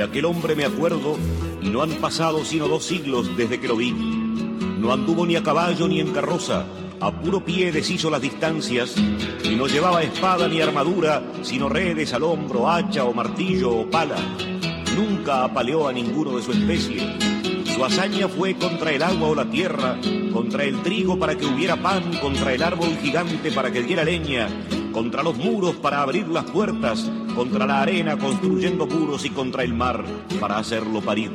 aquel hombre me acuerdo y no han pasado sino 2 siglos desde que lo vi. No anduvo ni a caballo ni en carroza, a puro pie deshizo las distancias y no llevaba espada ni armadura, sino redes al hombro, hacha o martillo o pala. Nunca apaleó a ninguno de su especie. Su hazaña fue contra el agua o la tierra, contra el trigo para que hubiera pan, contra el árbol gigante para que diera leña, contra los muros para abrir las puertas, contra la arena construyendo muros y contra el mar para hacerlo parir.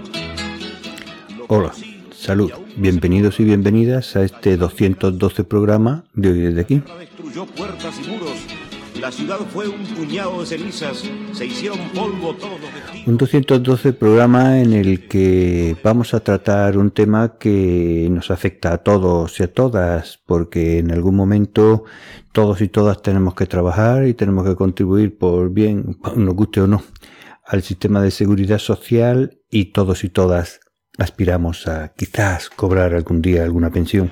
Hola, salud, bienvenidos y bienvenidas a este 212 programa de Hoy Desde Aquí. Destruyó puertas y muros. La ciudad fue un puñado de cenizas, se hicieron polvo todos los vestidos. Un 212 programa en el que vamos a tratar un tema que nos afecta a todos y a todas, porque en algún momento todos y todas tenemos que trabajar y tenemos que contribuir por bien, nos guste o no, al sistema de seguridad social, y todos y todas aspiramos a quizás cobrar algún día alguna pensión.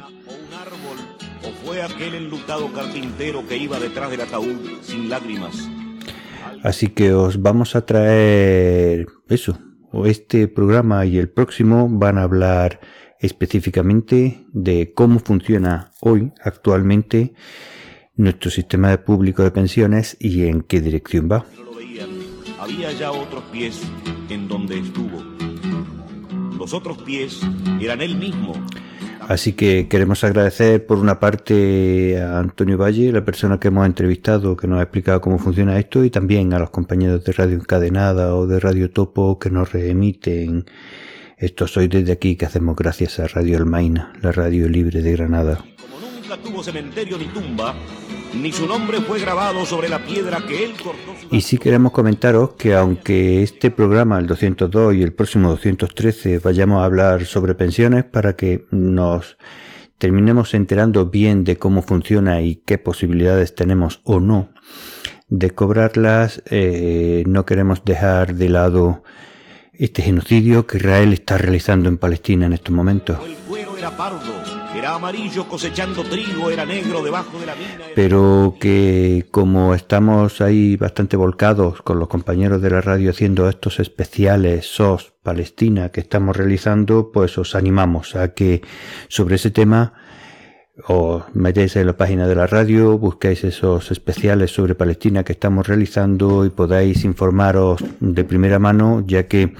Fue aquel enlutado carpintero que iba detrás del ataúd sin lágrimas. Así que os vamos a traer eso. Este programa y el próximo van a hablar específicamente de cómo funciona hoy, actualmente, nuestro sistema público de pensiones y en qué dirección va. No lo veían. Había ya otros pies en donde estuvo. Los otros pies eran él mismo. Así que queremos agradecer por una parte a Antonio Valle, la persona que hemos entrevistado, que nos ha explicado cómo funciona esto, y también a los compañeros de Radio Encadenada o de Radio Topo que nos reemiten estos Hoy Desde Aquí, que hacemos gracias a Radio Almaina, la radio libre de Granada. Como nunca tuvo cementerio ni tumba, ni su nombre fue grabado sobre la piedra que él cortó. Y sí queremos comentaros que aunque este programa, el 202 y el próximo 213, vayamos a hablar sobre pensiones para que nos terminemos enterando bien de cómo funciona y qué posibilidades tenemos o no de cobrarlas, no queremos dejar de lado este genocidio que Israel está realizando en Palestina en estos momentos. El cuero era pardo, era amarillo cosechando trigo, era negro debajo de la mina. Pero que como estamos ahí bastante volcados con los compañeros de la radio haciendo estos especiales SOS Palestina que estamos realizando, pues os animamos a que sobre ese tema os metéis en la página de la radio, busquéis esos especiales sobre Palestina que estamos realizando y podáis informaros de primera mano, ya que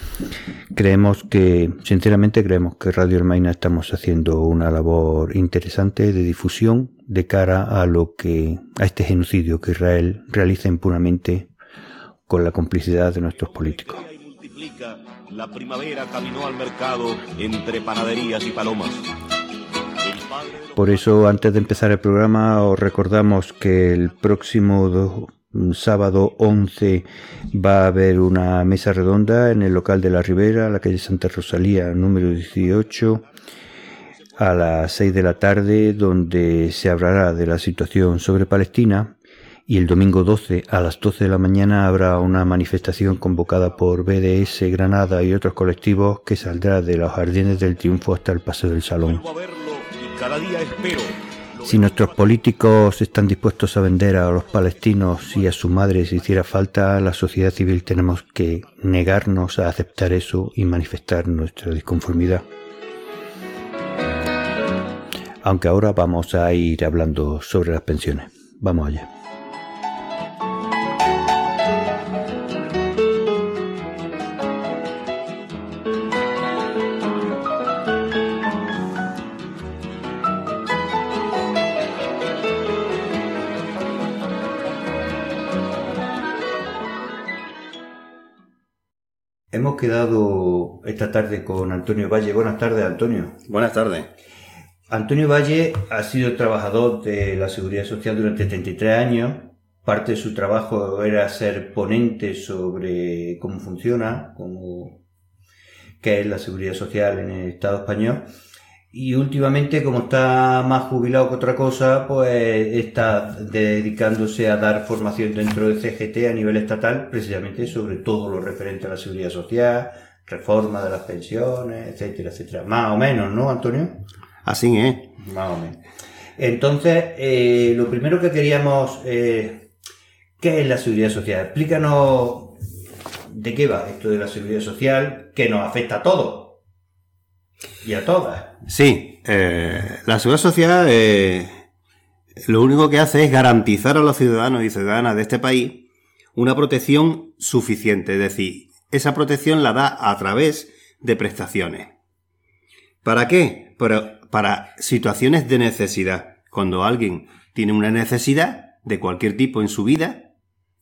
sinceramente creemos que Radio Almaina estamos haciendo una labor interesante de difusión de cara a este genocidio que Israel realiza impunemente con la complicidad de nuestros políticos. La primavera caminó al mercado entre panaderías y palomas. Por eso, antes de empezar el programa, os recordamos que el próximo sábado 11 va a haber una mesa redonda en el local de la Ribera, la calle Santa Rosalía, número 18, a las 6 de la tarde, donde se hablará de la situación sobre Palestina. Y el domingo 12 a las 12 de la mañana habrá una manifestación convocada por BDS Granada y otros colectivos que saldrá de los Jardines del Triunfo hasta el Paseo del Salón. Cada día espero. Si nuestros políticos están dispuestos a vender a los palestinos y a su madre si hiciera falta, la sociedad civil tenemos que negarnos a aceptar eso y manifestar nuestra disconformidad. Aunque ahora vamos a ir hablando sobre las pensiones. Vamos allá. Hemos quedado esta tarde con Antonio Valle. Buenas tardes, Antonio. Buenas tardes. Antonio Valle ha sido trabajador de la Seguridad Social durante 33 años. Parte de su trabajo era ser ponente sobre cómo funciona, qué es la Seguridad Social en el Estado español. Y últimamente, como está más jubilado que otra cosa, pues está dedicándose a dar formación dentro de CGT a nivel estatal, precisamente sobre todo lo referente a la seguridad social, reforma de las pensiones, etcétera, etcétera. Más o menos, ¿no, Antonio? Así es. Más o menos. Entonces, lo primero que queríamos, ¿qué es la seguridad social? Explícanos ¿De qué va esto de la seguridad social que nos afecta a todos y a todas? Sí, la seguridad social lo único que hace es garantizar a los ciudadanos y ciudadanas de este país una protección suficiente, es decir, esa protección la da a través de prestaciones. ¿Para qué? Para situaciones de necesidad. Cuando alguien tiene una necesidad de cualquier tipo en su vida,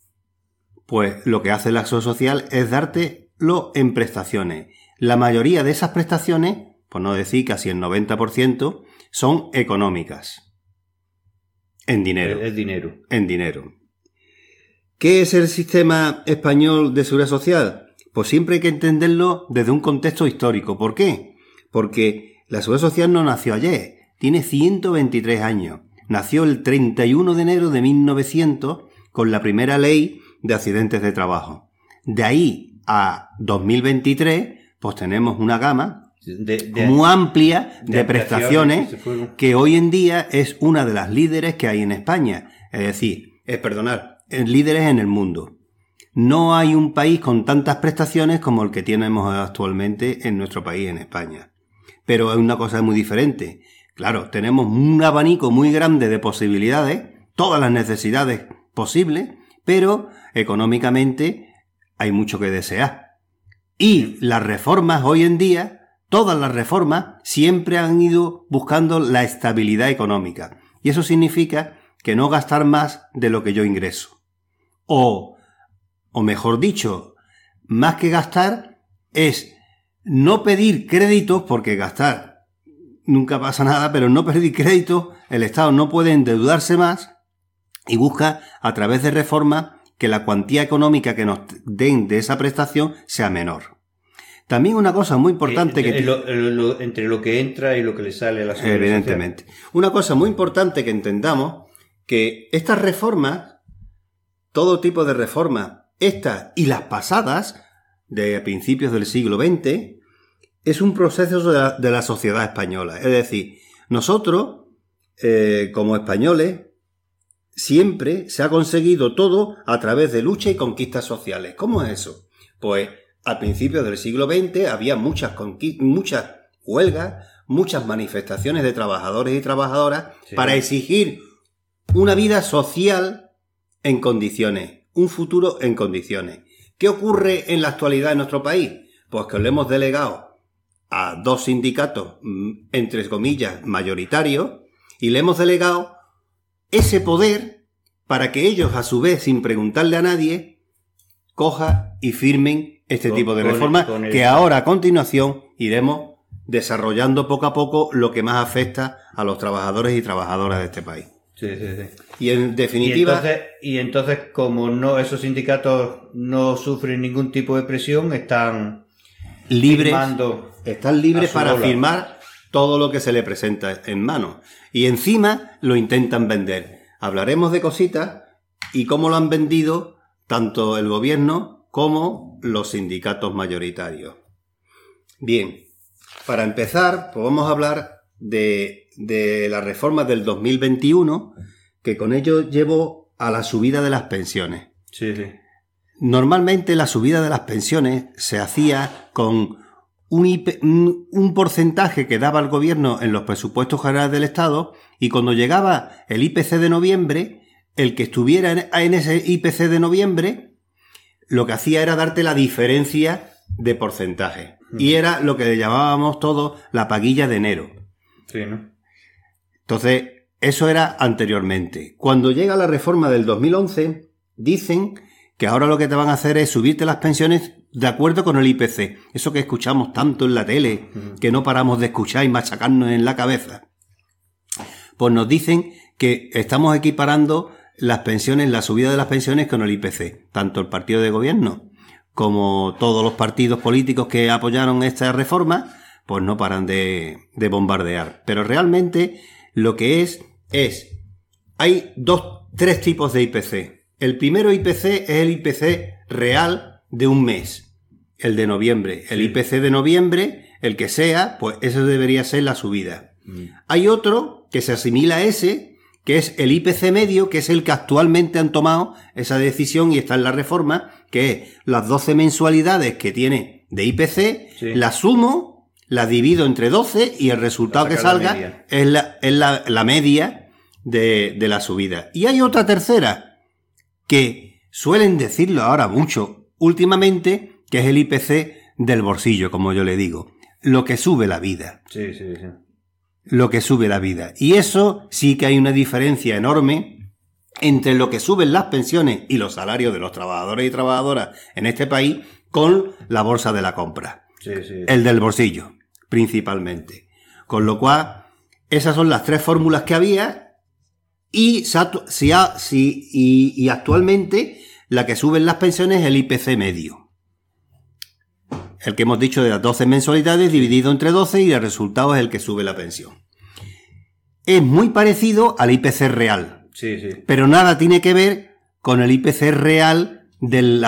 pues lo que hace la seguridad social es dártelo en prestaciones. La mayoría de esas prestaciones, por no decir casi el 90%, son económicas. En dinero. Es dinero. En dinero. ¿Qué es el sistema español de seguridad social? Pues siempre hay que entenderlo desde un contexto histórico. ¿Por qué? Porque la seguridad social no nació ayer. Tiene 123 años. Nació el 31 de enero de 1900 con la primera ley de accidentes de trabajo. De ahí a 2023, pues tenemos una gama muy amplia de prestaciones que hoy en día es una de las líderes que hay en España. Es decir, líderes en el mundo. No hay un país con tantas prestaciones como el que tenemos actualmente en nuestro país, en España. Pero es una cosa muy diferente. Claro, tenemos un abanico muy grande de posibilidades, todas las necesidades posibles, pero económicamente hay mucho que desear. Y las reformas hoy en día, todas las reformas, siempre han ido buscando la estabilidad económica. Y eso significa que no gastar más de lo que yo ingreso. O mejor dicho, más que gastar, es no pedir créditos, porque gastar nunca pasa nada, pero no pedir créditos, el Estado no puede endeudarse más y busca a través de reformas que la cuantía económica que nos den de esa prestación sea menor. También una cosa muy importante entre lo que entra y lo que le sale a la seguridad social. Evidentemente. Una cosa muy importante que entendamos, que estas reformas, todo tipo de reformas, estas y las pasadas, de principios del siglo XX, es un proceso de la sociedad española. Es decir, nosotros, como españoles, siempre se ha conseguido todo a través de lucha y conquistas sociales. ¿Cómo es eso? Pues a principios del siglo XX había muchas huelgas, muchas manifestaciones de trabajadores y trabajadoras para exigir una vida social en condiciones, un futuro en condiciones. ¿Qué ocurre en la actualidad en nuestro país? Pues que le hemos delegado a dos sindicatos, entre comillas, mayoritarios, y le hemos delegado ese poder para que ellos, a su vez, sin preguntarle a nadie, cojan y firmen este tipo de reformas que ahora, a continuación, iremos desarrollando poco a poco lo que más afecta a los trabajadores y trabajadoras de este país. Sí. Y en definitiva... Y entonces, como esos sindicatos no sufren ningún tipo de presión, están libres para firmar todo lo que se le presenta en mano. Y encima lo intentan vender. Hablaremos de cositas y cómo lo han vendido tanto el gobierno como los sindicatos mayoritarios. Bien, para empezar, pues vamos a hablar de la reforma del 2021, que con ello llevó a la subida de las pensiones. Sí. Normalmente la subida de las pensiones se hacía con un porcentaje que daba el gobierno en los presupuestos generales del Estado, y cuando llegaba el IPC de noviembre, el que estuviera en ese IPC de noviembre lo que hacía era darte la diferencia de porcentaje. Y era lo que le llamábamos todos la paguilla de enero. Sí, ¿no? Entonces, eso era anteriormente. Cuando llega la reforma del 2011, dicen que ahora lo que te van a hacer es subirte las pensiones de acuerdo con el IPC. Eso que escuchamos tanto en la tele, que no paramos de escuchar y machacarnos en la cabeza. Pues nos dicen que estamos equiparando las pensiones, la subida de las pensiones con el IPC. Tanto el partido de gobierno como todos los partidos políticos que apoyaron esta reforma, pues no paran de bombardear. Pero realmente lo que hay tres tipos de IPC. El primero IPC es el IPC real de un mes, el de noviembre. El IPC de noviembre, el que sea, pues eso debería ser la subida. Hay otro que se asimila a ese, que es el IPC medio, que es el que actualmente han tomado esa decisión y está en la reforma, que es las 12 mensualidades que tiene de IPC, Sí. las sumo, las divido entre 12 y el resultado que salga es la media de la subida. Y hay otra tercera, que suelen decirlo ahora mucho últimamente, que es el IPC del bolsillo, como yo le digo. Lo que sube la vida. Sí, sí, sí. Lo que sube la vida. Y eso sí que hay una diferencia enorme entre lo que suben las pensiones y los salarios de los trabajadores y trabajadoras en este país con la bolsa de la compra. Sí, sí. El del bolsillo, principalmente. Con lo cual, esas son las tres fórmulas que había y actualmente la que suben las pensiones es el IPC medio. El que hemos dicho de las 12 mensualidades dividido entre 12 y el resultado es el que sube la pensión. Es muy parecido al IPC real, Sí, sí. pero nada tiene que ver con el IPC real del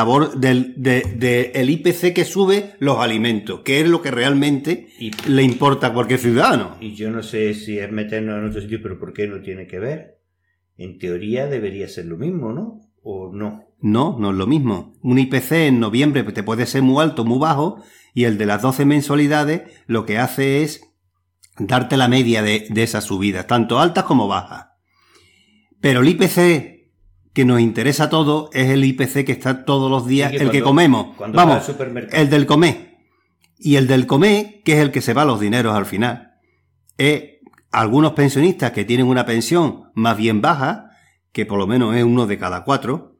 IPC que sube los alimentos, que es lo que realmente le importa a cualquier ciudadano. Y yo no sé si es meternos en otro sitio, pero ¿por qué no tiene que ver? En teoría debería ser lo mismo, ¿no? ¿O no? No, no es lo mismo. Un IPC en noviembre te puede ser muy alto, muy bajo, y el de las 12 mensualidades lo que hace es darte la media de esas subidas, tanto altas como bajas. Pero el IPC que nos interesa a todos es el IPC que está todos los días, el que comemos. Vamos, al supermercado. el del comer. Y el del comer, que es el que se va los dineros al final. Algunos pensionistas que tienen una pensión más bien baja, que por lo menos es 1 de cada 4,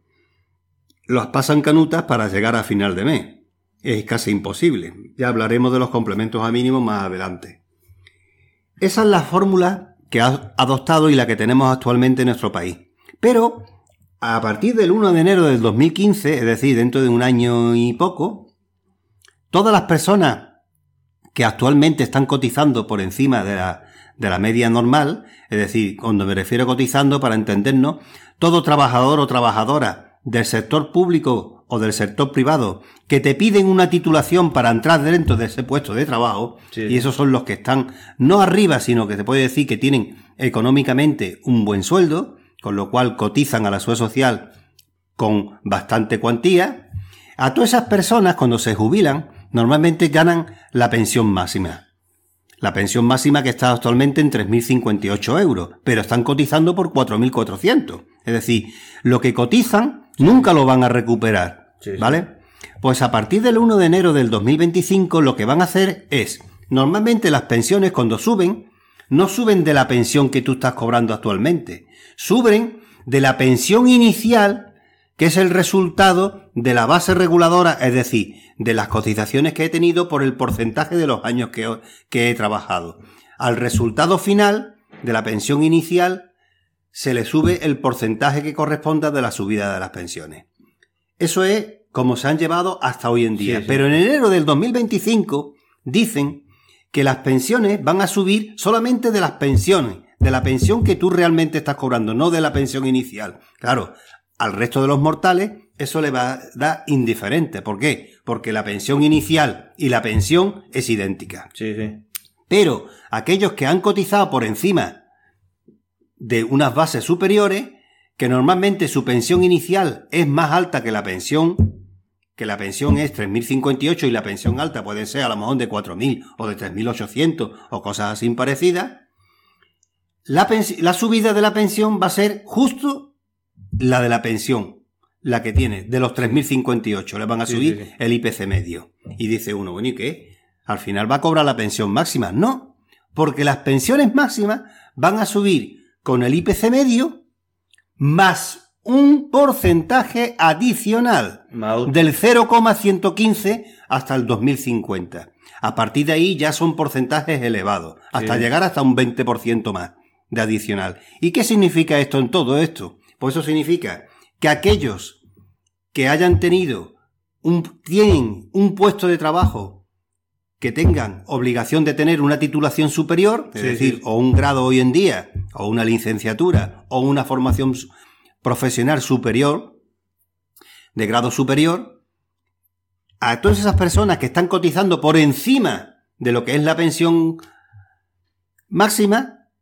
los pasan canutas para llegar a final de mes. Es casi imposible. Ya hablaremos de los complementos a mínimo más adelante. Esa es la fórmula que ha adoptado y la que tenemos actualmente en nuestro país. Pero, a partir del 1 de enero del 2015, es decir, dentro de un año y poco, todas las personas que actualmente están cotizando por encima de la media normal, es decir, cuando me refiero a cotizando, para entendernos, todo trabajador o trabajadora del sector público o del sector privado que te piden una titulación para entrar dentro de ese puesto de trabajo, sí. Y esos son los que están no arriba, sino que se puede decir que tienen económicamente un buen sueldo, con lo cual cotizan a la Seguridad Social con bastante cuantía. A todas esas personas, cuando se jubilan, normalmente ganan la pensión máxima. La pensión máxima que está actualmente en 3.058 euros, pero están cotizando por 4.400. Es decir, lo que cotizan nunca lo van a recuperar, sí, ¿vale? Sí. Pues a partir del 1 de enero del 2025 lo que van a hacer es, normalmente las pensiones cuando suben, no suben de la pensión que tú estás cobrando actualmente, suben de la pensión inicial, que es el resultado de la base reguladora, es decir, de las cotizaciones que he tenido por el porcentaje de los años que he trabajado. Al resultado final de la pensión inicial se le sube el porcentaje que corresponda de la subida de las pensiones. Eso es como se han llevado hasta hoy en día. Sí, sí. Pero en enero del 2025 dicen que las pensiones van a subir solamente de las pensiones, de la pensión que tú realmente estás cobrando, no de la pensión inicial. Claro, al resto de los mortales eso le va a dar indiferente. ¿Por qué? Porque la pensión inicial y la pensión es idéntica. Sí, sí. Pero aquellos que han cotizado por encima de unas bases superiores, que normalmente su pensión inicial es más alta que la pensión es 3.058 y la pensión alta puede ser a lo mejor de 4.000 o de 3.800 o cosas así parecidas, la subida de la pensión va a ser justo la de la pensión, la que tiene, de los 3.058, le van a subir sí. El IPC medio. Y dice uno, bueno, ¿y qué? Al final va a cobrar la pensión máxima. No, porque las pensiones máximas van a subir con el IPC medio más un porcentaje adicional del 0,115 hasta el 2050. A partir de ahí ya son porcentajes elevados, hasta llegar hasta un 20% más de adicional. ¿Y qué significa esto en todo esto? Pues eso significa que aquellos que hayan tienen un puesto de trabajo que tengan obligación de tener una titulación superior, es decir, o un grado hoy en día, o una licenciatura, o una formación profesional superior, de grado superior, a todas esas personas que están cotizando por encima de lo que es la pensión máxima,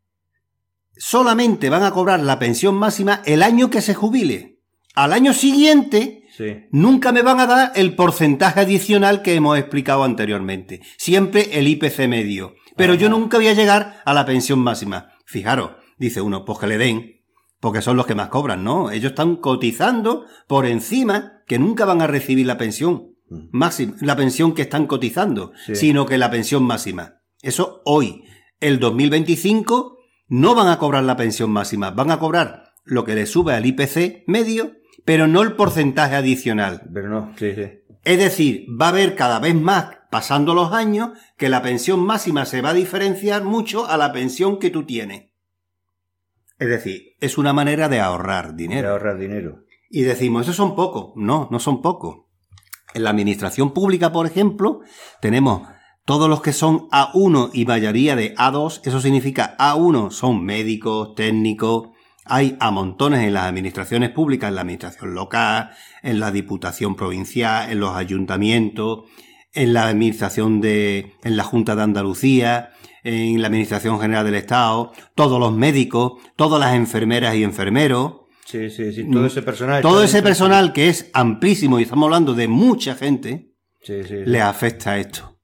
solamente van a cobrar la pensión máxima el año que se jubile. Al año siguiente Sí. Nunca me van a dar el porcentaje adicional que hemos explicado anteriormente. Siempre el IPC medio. Pero yo nunca voy a llegar a la pensión máxima. Fijaros, dice uno, pues que le den, porque son los que más cobran, ¿no? Ellos están cotizando por encima, que nunca van a recibir la pensión máxima, la pensión que están cotizando, sino que la pensión máxima. Eso hoy, el 2025, no van a cobrar la pensión máxima, van a cobrar lo que les sube al IPC medio, pero no el porcentaje adicional. Pero no, sí. Es decir, va a haber cada vez más, pasando los años, que la pensión máxima se va a diferenciar mucho a la pensión que tú tienes. Es decir, es una manera de ahorrar dinero. De ahorrar dinero. Y decimos, esos son pocos. No, no son pocos. En la administración pública, por ejemplo, tenemos todos los que son A1 y mayoría de A2. Eso significa A1 son médicos, técnicos. Hay a montones en las administraciones públicas, en la administración local, en la diputación provincial, en los ayuntamientos, en la administración en la Junta de Andalucía, en la Administración General del Estado, todos los médicos, todas las enfermeras y enfermeros. Sí, todo ese personal. Todo ese personal que es amplísimo y estamos hablando de mucha gente, le afecta esto.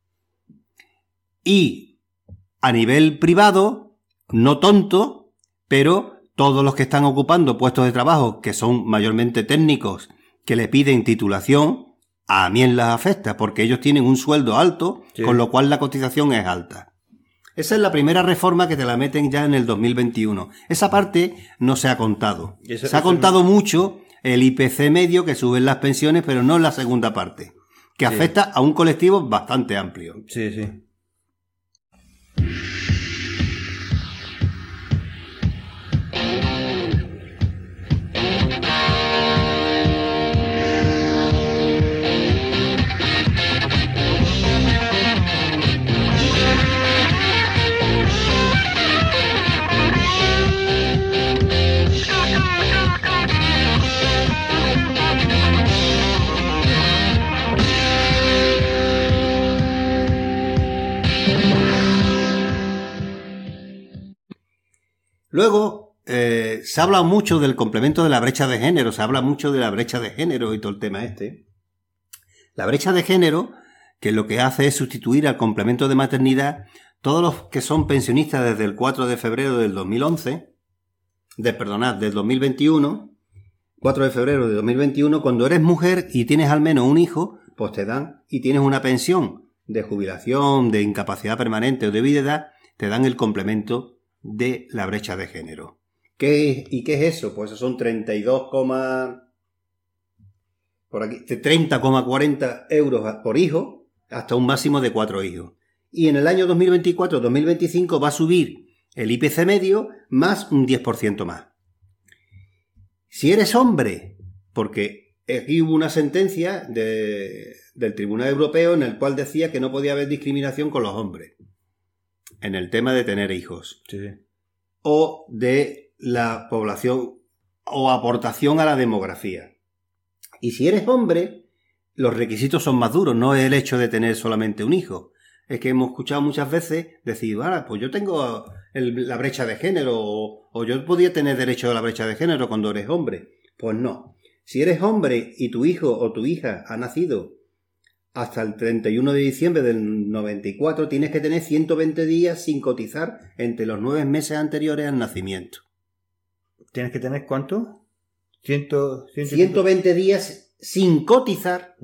Y a nivel privado, no tonto, pero todos los que están ocupando puestos de trabajo que son mayormente técnicos, que le piden titulación, a mí las afecta porque ellos tienen un sueldo alto, con lo cual la cotización es alta. Esa es la primera reforma que te la meten ya en el 2021. Esa parte no se ha contado. Se ha contado mucho el IPC medio que suben las pensiones, pero no la segunda parte, que afecta a un colectivo bastante amplio. Sí. Luego, se habla mucho del complemento de la brecha de género, se habla mucho de la brecha de género y todo el tema este. La brecha de género, que lo que hace es sustituir al complemento de maternidad todos los que son pensionistas desde el 4 de febrero del 2021, 4 de febrero de 2021, cuando eres mujer y tienes al menos un hijo, pues te dan, y tienes una pensión de jubilación, de incapacidad permanente o de viudedad, te dan el complemento de la brecha de género. ¿Qué es eso? Pues eso son 30,40 euros por hijo, hasta un máximo de 4 hijos. Y en el año 2024-2025 va a subir el IPC medio más un 10% más. Si eres hombre, porque aquí hubo una sentencia del Tribunal Europeo en el cual decía que no podía haber discriminación con los hombres en el tema de tener hijos, o de la población o aportación a la demografía. Y si eres hombre, los requisitos son más duros, no es el hecho de tener solamente un hijo. Es que hemos escuchado muchas veces decir, pues yo tengo la brecha de género, o yo podía tener derecho a la brecha de género cuando eres hombre. Pues no. Si eres hombre y tu hijo o tu hija ha nacido hasta el 31 de diciembre del 94, tienes que tener 120 días sin cotizar entre los 9 meses anteriores al nacimiento. ¿Tienes que tener cuánto? 120 días sin cotizar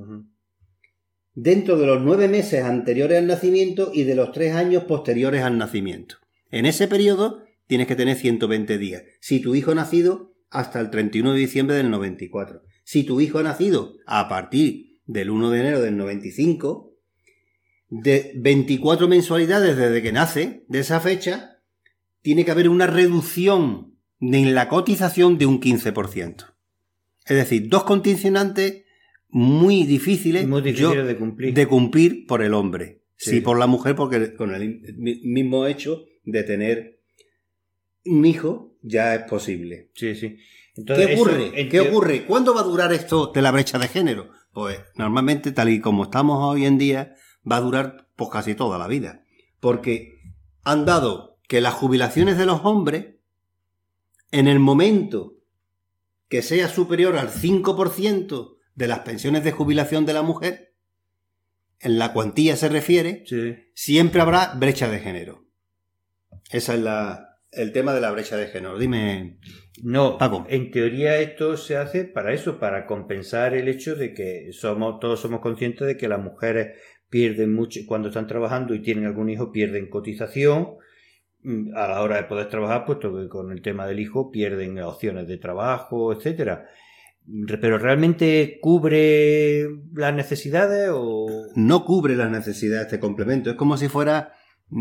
dentro de los 9 meses anteriores al nacimiento y de los 3 años posteriores al nacimiento. En ese periodo tienes que tener 120 días. Si tu hijo ha nacido hasta el 31 de diciembre del 94. Si tu hijo ha nacido a partir del 1 de enero del 95, de 24 mensualidades desde que nace, de esa fecha, tiene que haber una reducción en la cotización de un 15%. Es decir, dos condicionantes muy difíciles de cumplir por el hombre. Sí, por la mujer, porque con el mismo hecho de tener un hijo ya es posible. Sí. Entonces, ¿Qué ocurre? ¿Cuándo va a durar esto de la brecha de género? Pues normalmente, tal y como estamos hoy en día, va a durar pues casi toda la vida. Porque han dado que las jubilaciones de los hombres, en el momento que sea superior al 5% de las pensiones de jubilación de la mujer, en la cuantía se refiere, Sí. siempre habrá brecha de género. Ese es el tema de la brecha de género. Dime, No, Paco. en teoría esto se hace para eso, para compensar el hecho de que todos somos conscientes de que las mujeres pierden mucho cuando están trabajando y tienen algún hijo, pierden cotización a la hora de poder trabajar, puesto que con el tema del hijo pierden opciones de trabajo, etcétera. Pero ¿realmente cubre las necesidades o...? No cubre las necesidades de este complemento. Es como si fuera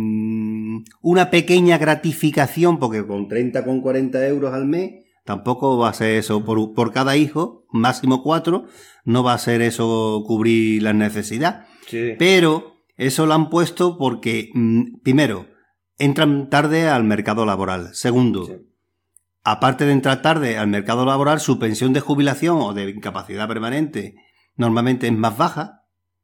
una pequeña gratificación, porque con 30, con 40 euros al mes, tampoco va a ser eso por cada hijo, máximo 4, no va a ser eso cubrir las necesidades. Sí. Pero eso lo han puesto porque, primero, entran tarde al mercado laboral. Segundo, Sí. aparte de entrar tarde al mercado laboral, su pensión de jubilación o de incapacidad permanente normalmente es más baja.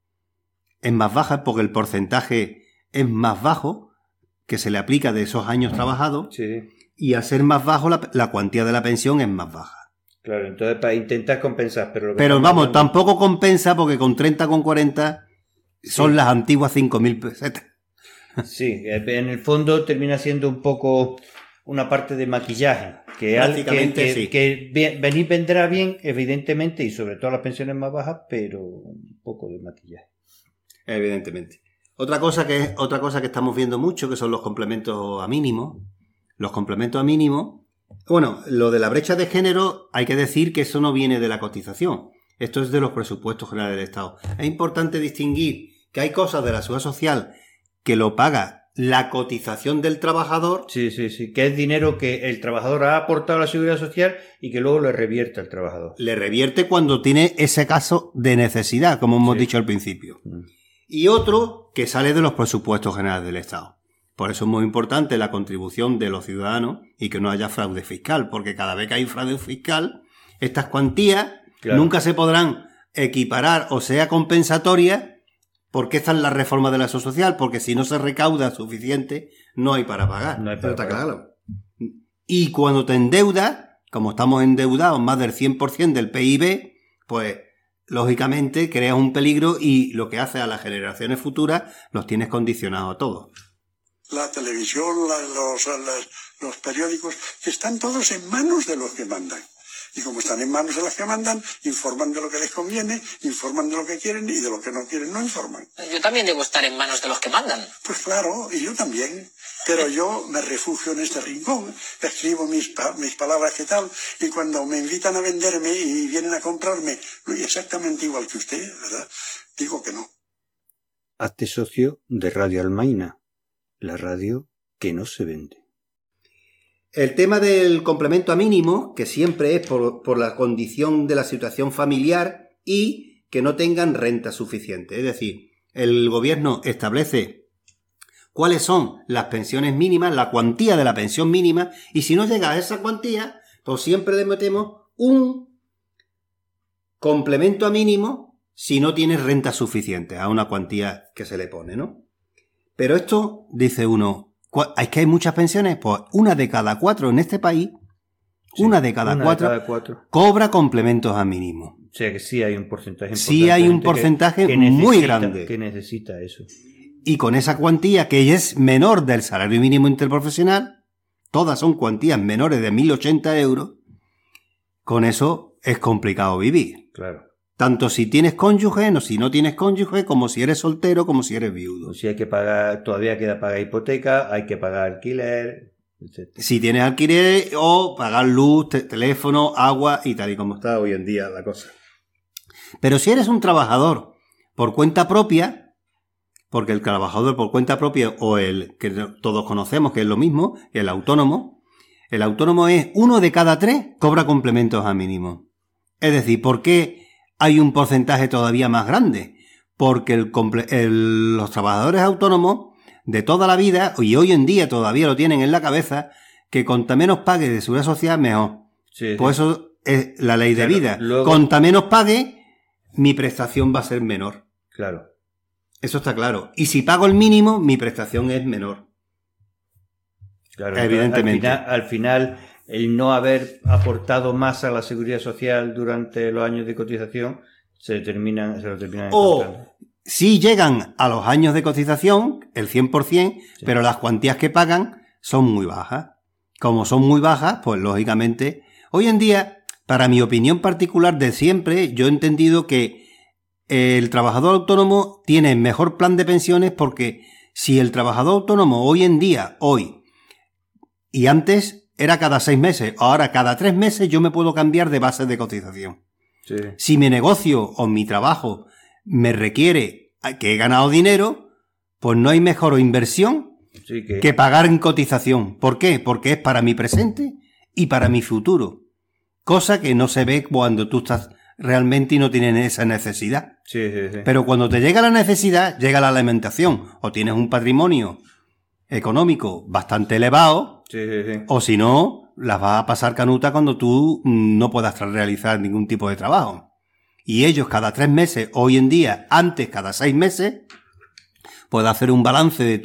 Es más baja porque el porcentaje es más bajo que se le aplica de esos años trabajados. Sí. Y al ser más bajo, la cuantía de la pensión es más baja. Claro, entonces para intentar compensar, pero... Pero vamos, tampoco compensa porque con 30, con 40 son las antiguas 5.000 pesetas. Sí, en el fondo termina siendo un poco una parte de maquillaje, Prácticamente que vendrá bien, evidentemente, y sobre todo las pensiones más bajas, pero un poco de maquillaje. Evidentemente. Otra cosa que estamos viendo mucho, que son los complementos a mínimo. Los complementos a mínimo. Bueno, lo de la brecha de género, hay que decir que eso no viene de la cotización. Esto es de los presupuestos generales del Estado. Es importante distinguir que hay cosas de la seguridad social que lo paga la cotización del trabajador. Sí, que es dinero que el trabajador ha aportado a la seguridad social y que luego le revierte al trabajador. Le revierte cuando tiene ese caso de necesidad, como hemos dicho al principio. Y otro que sale de los presupuestos generales del Estado. Por eso es muy importante la contribución de los ciudadanos y que no haya fraude fiscal, porque cada vez que hay fraude fiscal, estas cuantías nunca se podrán equiparar o sea compensatorias. Porque esta es la reforma de la seguridad social, porque si no se recauda suficiente, no hay para pagar. No hay para pagar. Claro. Y cuando te endeudas, como estamos endeudados más del 100% del PIB, pues lógicamente creas un peligro y lo que hace a las generaciones futuras los tienes condicionados a todos. La televisión, los periódicos, que están todos en manos de los que mandan. Y como están en manos de los que mandan, informan de lo que les conviene, informan de lo que quieren y de lo que no quieren no informan. Yo también debo estar en manos de los que mandan. Pues claro, y yo también. Pero yo me refugio en este rincón, escribo mis palabras que tal, y cuando me invitan a venderme y vienen a comprarme, exactamente igual que usted, ¿verdad? Digo que no. Hazte socio de Radio Almaina, la radio que no se vende. El tema del complemento a mínimo, que siempre es por la condición de la situación familiar y que no tengan renta suficiente. Es decir, el gobierno establece cuáles son las pensiones mínimas, la cuantía de la pensión mínima, y si no llega a esa cuantía, pues siempre le metemos un complemento a mínimo si no tienes renta suficiente a una cuantía que se le pone, ¿no? Pero esto, dice uno, ¿es que hay muchas pensiones? Pues una de cada 4 en este país, Sí, una de cada cuatro cobra complementos a mínimo. O sea que sí hay un porcentaje importante. Sí hay un porcentaje que muy necesita, grande. que necesita eso. Y con esa cuantía que es menor del salario mínimo interprofesional, todas son cuantías menores de 1.080 euros, con eso es complicado vivir. Claro. Tanto si tienes cónyuge, no si no tienes cónyuge, como si eres soltero, como si eres viudo. Si hay que pagar, todavía queda pagar hipoteca, hay que pagar alquiler, etc. Si tienes alquiler o pagar luz, teléfono, agua y tal y como está hoy en día la cosa. Pero si eres un trabajador por cuenta propia, porque el trabajador por cuenta propia o el que todos conocemos que es lo mismo, el autónomo es 1 de cada 3 cobra complementos a mínimo. Es decir, ¿por qué hay un porcentaje todavía más grande? Porque los trabajadores autónomos de toda la vida, y hoy en día todavía lo tienen en la cabeza, que cuanta menos pague de seguridad social, mejor. Sí, Pues sí. eso es la ley de vida. Luego... Cuanta menos pague, mi prestación va a ser menor. Claro. Eso está claro. Y si pago el mínimo, mi prestación es menor. Claro, Evidentemente. Al final, el no haber aportado más a la seguridad social durante los años de cotización se lo terminan O encontrando. sí llegan a los años de cotización, el 100%, Sí. pero las cuantías que pagan son muy bajas. Como son muy bajas, pues lógicamente, hoy en día, para mi opinión particular de siempre, yo he entendido que el trabajador autónomo tiene mejor plan de pensiones porque si el trabajador autónomo hoy en día, y antes era cada 6 meses, ahora cada 3 meses yo me puedo cambiar de base de cotización. Sí. Si mi negocio o mi trabajo me requiere que he ganado dinero, pues no hay mejor inversión Sí, que pagar en cotización. ¿Por qué? Porque es para mi presente y para mi futuro. Cosa que no se ve cuando tú estás realmente y no tienes esa necesidad. Sí. Pero cuando te llega la necesidad, llega la alimentación. O tienes un patrimonio económico bastante elevado, Sí. o si no, las vas a pasar canuta cuando tú no puedas realizar ningún tipo de trabajo. Y ellos cada 3 meses, hoy en día, antes cada 6 meses, puedes hacer un balance de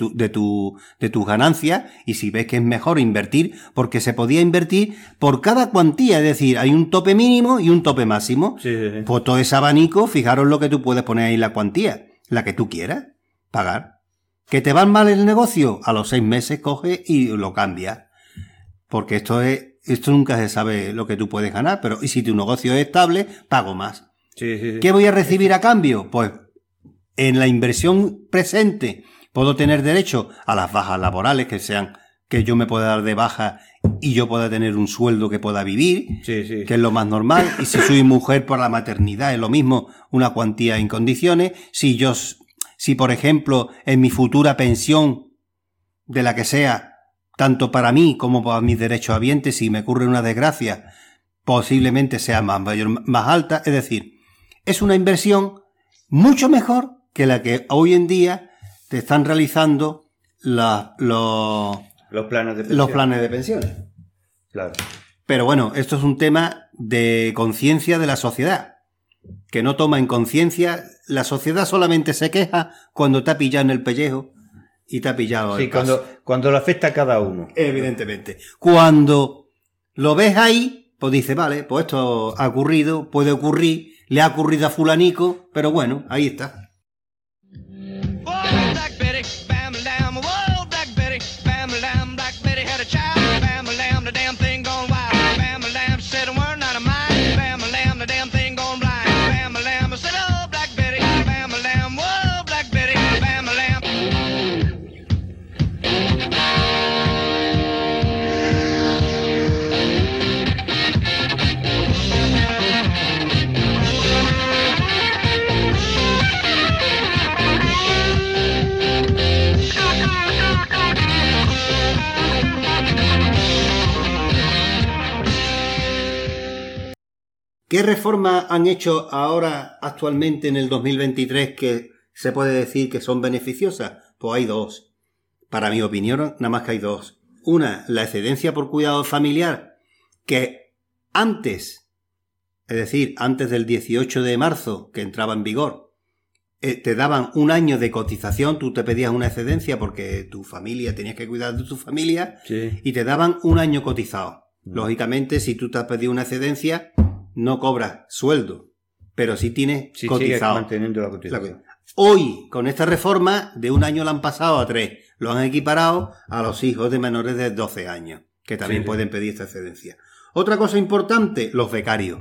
tus ganancias y si ves que es mejor invertir, porque se podía invertir por cada cuantía, es decir, hay un tope mínimo y un tope máximo. Sí. Pues todo ese abanico, fijaros lo que tú puedes poner ahí la cuantía, la que tú quieras pagar. ¿Que te va mal el negocio? A los 6 meses coge y lo cambias. Porque esto nunca se sabe lo que tú puedes ganar, pero y si tu negocio es estable, pago más. Sí. ¿Qué voy a recibir a cambio? Pues en la inversión presente puedo tener derecho a las bajas laborales que yo me pueda dar de baja y yo pueda tener un sueldo que pueda vivir, Sí. que es lo más normal. Y si soy mujer por la maternidad es lo mismo, una cuantía en condiciones. Si por ejemplo en mi futura pensión, de la que sea, tanto para mí como para mis derechohabientes, si me ocurre una desgracia, posiblemente sea más alta. Es decir, es una inversión mucho mejor que la que hoy en día te están realizando los planes de pensión. los planes de pensiones. Claro. Pero bueno, esto es un tema de conciencia de la sociedad, que no toma en conciencia. La sociedad solamente se queja cuando te ha pillado en el pellejo y te ha pillado Sí, el paso. cuando lo afecta a cada uno. Evidentemente. Cuando lo ves ahí, pues dices, vale, pues esto ha ocurrido, puede ocurrir, le ha ocurrido a fulanico, pero bueno, ahí está. ¿Qué reformas han hecho ahora actualmente en el 2023 que se puede decir que son beneficiosas? Pues hay dos. Para mi opinión, nada más que hay dos. Una, la excedencia por cuidado familiar, que antes, es decir, antes del 18 de marzo, que entraba en vigor, te daban un año de cotización, tú te pedías una excedencia porque tu familia, tenías que cuidar de tu familia, Sí. y te daban un año cotizado. Lógicamente, si tú te has pedido una excedencia, no cobras sueldo, pero sí tienes Sí, cotizado. sigue manteniendo la cotización. Hoy, con esta reforma, de un año la han pasado a 3. Lo han equiparado a los hijos de menores de 12 años, que también Sí. pueden pedir esta excedencia. Otra cosa importante, los becarios.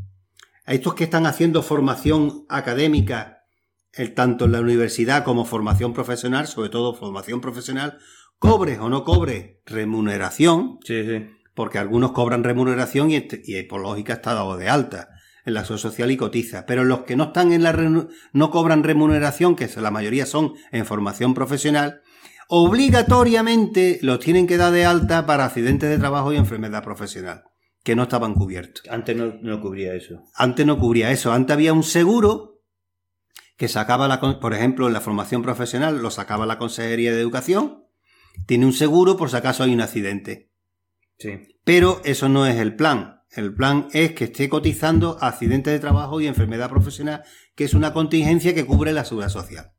A estos que están haciendo formación académica, tanto en la universidad como formación profesional, sobre todo formación profesional, cobres o no cobres remuneración, Sí. porque algunos cobran remuneración y por lógica está dado de alta en la Seguridad Social y cotiza. Pero los que no están no cobran remuneración, que la mayoría son en formación profesional, obligatoriamente los tienen que dar de alta para accidentes de trabajo y enfermedad profesional, que no estaban cubiertos. Antes no cubría eso. Antes no cubría eso. Antes había un seguro que sacaba, por ejemplo, en la formación profesional lo sacaba la Consejería de Educación. Tiene un seguro por si acaso hay un accidente. Sí. Pero eso no es el plan. El plan es que esté cotizando a accidentes de trabajo y enfermedad profesional, que es una contingencia que cubre la Seguridad Social.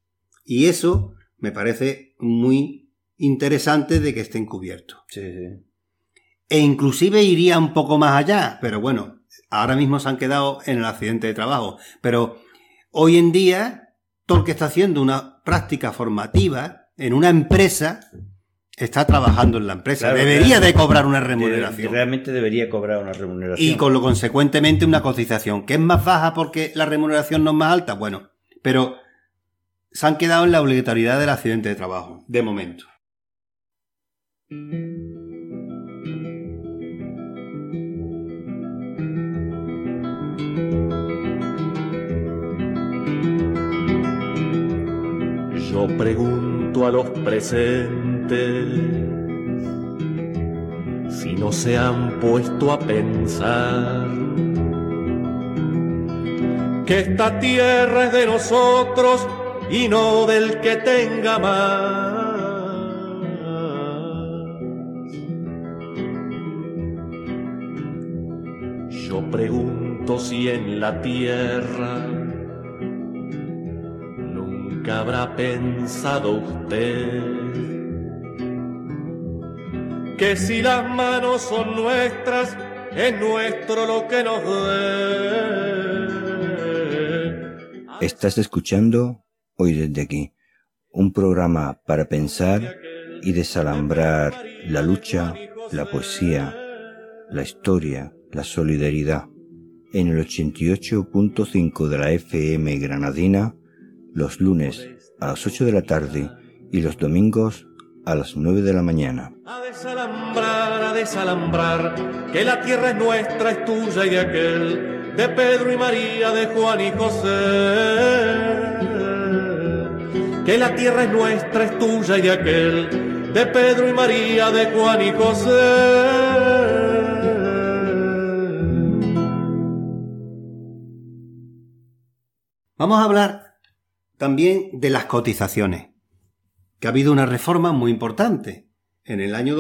Y eso me parece muy interesante de que estén cubiertos. Sí. E inclusive iría un poco más allá, pero bueno, ahora mismo se han quedado en el accidente de trabajo. Pero hoy en día, todo el que está haciendo una práctica formativa en una empresa está trabajando en la empresa. Claro, debería de cobrar una remuneración. Realmente debería cobrar una remuneración. Y con lo consecuentemente una cotización, que es más baja porque la remuneración no es más alta. Bueno, pero se han quedado en la obligatoriedad del accidente de trabajo, de momento. Yo pregunto a los presentes si no se han puesto a pensar que esta tierra es de nosotros y no del que tenga más. Yo pregunto si en la tierra nunca habrá pensado usted que si las manos son nuestras, es nuestro lo que nos dé. Estás escuchando Hoy desde aquí, un programa para pensar y desalambrar la lucha, la poesía, la historia, la solidaridad. En el 88.5 de la FM granadina, los lunes a las 8 de la tarde y los domingos a las 9 de la mañana. A desalambrar, que la tierra es nuestra, es tuya y de aquel, de Pedro y María, de Juan y José. Que la tierra es nuestra, es tuya y de aquel, de Pedro y María, de Juan y José. Vamos a hablar también de las cotizaciones, que ha habido una reforma muy importante. En el año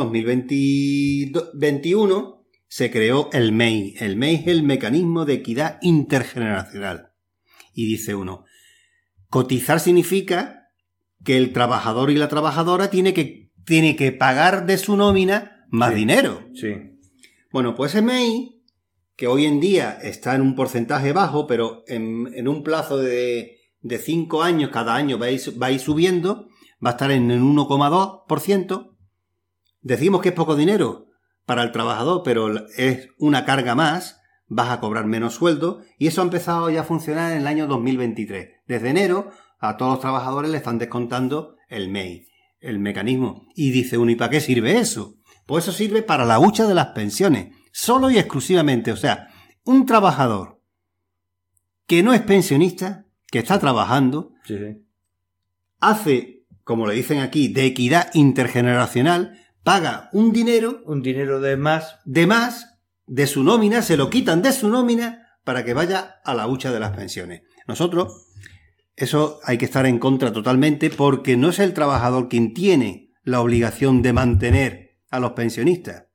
2021 se creó el MEI. El MEI es el Mecanismo de Equidad Intergeneracional. Y dice uno, cotizar significa que el trabajador y la trabajadora tiene que pagar de su nómina más dinero. Sí. Bueno, pues el MEI, que hoy en día está en un porcentaje bajo, pero en un plazo de 5 años, cada año va a ir subiendo, va a estar en el 1,2%. Decimos que es poco dinero para el trabajador, pero es una carga más, vas a cobrar menos sueldo, y eso ha empezado ya a funcionar en el año 2023. Desde enero a todos los trabajadores le están descontando el MEI, el mecanismo. Y dice uno, ¿y para qué sirve eso? Pues eso sirve para la hucha de las pensiones, solo y exclusivamente. O sea, un trabajador que no es pensionista, que está trabajando, Sí. hace, como le dicen aquí, de equidad intergeneracional, paga un dinero de más. De su nómina, se lo quitan de su nómina para que vaya a la hucha de las pensiones. Nosotros, eso hay que estar en contra totalmente, porque no es el trabajador quien tiene la obligación de mantener a los pensionistas.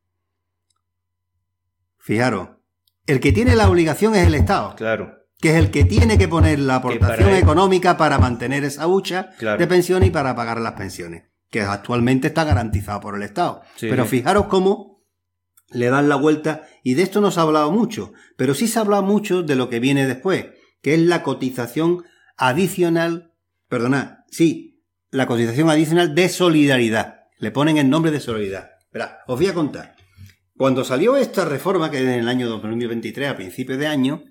Fijaros, el que tiene la obligación es el Estado. Claro. Que es el que tiene que poner la aportación económica para mantener esa hucha de pensiones y para pagar las pensiones, que actualmente está garantizado por el Estado. Sí. Pero fijaros cómo le dan la vuelta, y de esto no se ha hablado mucho, pero sí se ha hablado mucho de lo que viene después, que es la cotización adicional, la cotización adicional de solidaridad. Le ponen el nombre de solidaridad. Verá, os voy a contar. Cuando salió esta reforma, que es en el año 2023, a principios de año,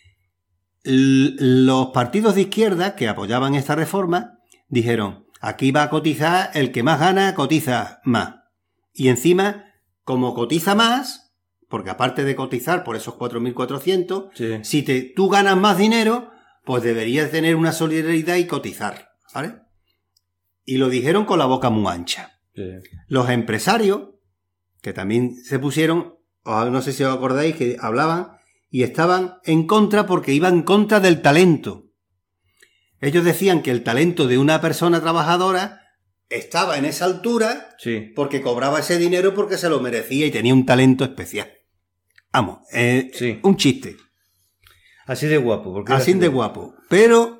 los partidos de izquierda que apoyaban esta reforma dijeron, aquí va a cotizar el que más gana, cotiza más. Y encima, como cotiza más, porque aparte de cotizar por esos 4.400, Sí. si tú ganas más dinero, pues deberías tener una solidaridad y cotizar, ¿vale? Y lo dijeron con la boca muy ancha. Sí. Los empresarios, que también se pusieron, no sé si os acordáis, que hablaban y estaban en contra porque iban en contra del talento. Ellos decían que el talento de una persona trabajadora estaba en esa altura, Sí. porque cobraba ese dinero porque se lo merecía y tenía un talento especial. Vamos, Sí. un chiste. Así de guapo. Porque Así de guapo. Pero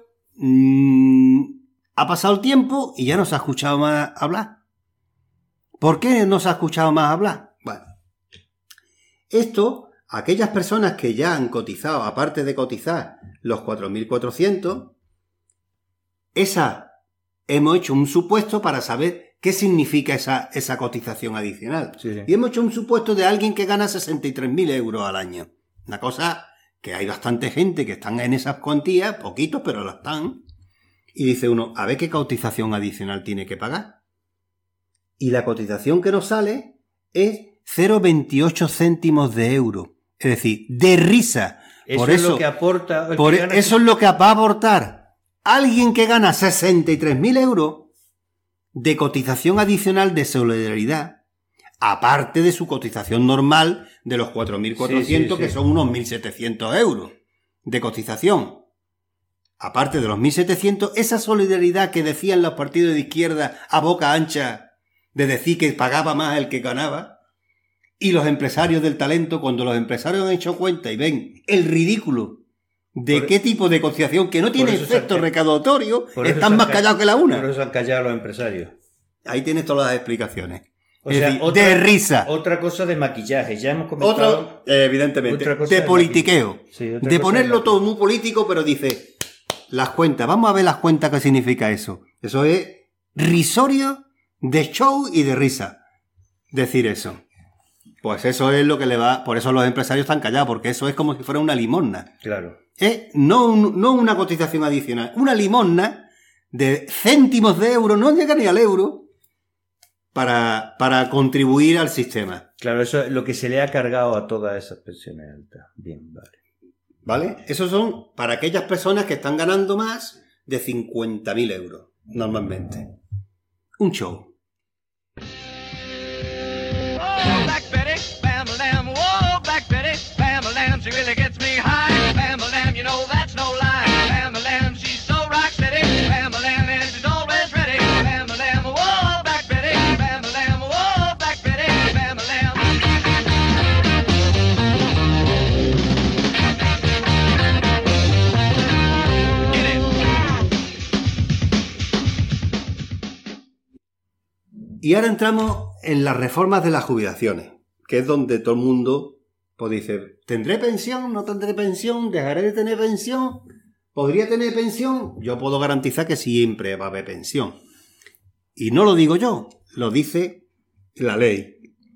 ha pasado el tiempo y ya no se ha escuchado más hablar. ¿Por qué no se ha escuchado más hablar? Bueno, esto aquellas personas que ya han cotizado, aparte de cotizar los 4.400, hemos hecho un supuesto para saber qué significa esa cotización adicional. Sí. Y hemos hecho un supuesto de alguien que gana 63.000 euros al año. Una cosa que hay bastante gente que están en esas cuantías, poquitos, pero lo están. Y dice uno, a ver qué cotización adicional tiene que pagar. Y la cotización que nos sale es 0,28 céntimos de euro. Es decir, de risa. Eso es lo que aporta. Eso es lo que va a aportar alguien que gana 63.000 euros de cotización adicional de solidaridad, aparte de su cotización normal de los 4.400, que son unos 1.700 euros de cotización. Aparte de los 1.700, esa solidaridad que decían los partidos de izquierda a boca ancha de decir que pagaba más el que ganaba, y los empresarios del talento, cuando los empresarios han hecho cuenta y ven el ridículo de qué tipo de cotización que no tiene efecto recaudatorio, están más callados que la una. Por eso han callado los empresarios. Ahí tienes todas las explicaciones. O sea, decir, de risa. Otra cosa de maquillaje. Ya hemos comentado. Evidentemente. De politiqueo. Sí, de ponerlo todo muy político, pero dice, las cuentas. Vamos a ver las cuentas qué significa eso. Eso es risorio de show y de risa. Decir eso. Pues eso es lo que le va. Por eso los empresarios están callados, porque eso es como si fuera una limosna. Claro. No una cotización adicional, una limosna de céntimos de euro, no llega ni al euro, para contribuir al sistema. Claro, eso es lo que se le ha cargado a todas esas pensiones altas. Bien, vale. ¿Vale? Esos son para aquellas personas que están ganando más de 50.000 euros, normalmente. Un show. Oh, Black Betty, bam-a-lam, whoa, Black Betty, bam-a-lam, she really gets me high, bam-a-lam, you know that's no lie, bam-a-lam, she's so rock steady, bam-a-lam, and she's always ready, bam-a-lam, whoa, Black Betty, bam-a-lam, whoa, Black Betty, bam-a-lam. Get it. Y ahora entramos en las reformas de las jubilaciones, que es donde todo el mundo pues dice, ¿tendré pensión? ¿No tendré pensión? ¿Dejaré de tener pensión? ¿Podría tener pensión? Yo puedo garantizar que siempre va a haber pensión. Y no lo digo yo, lo dice la ley.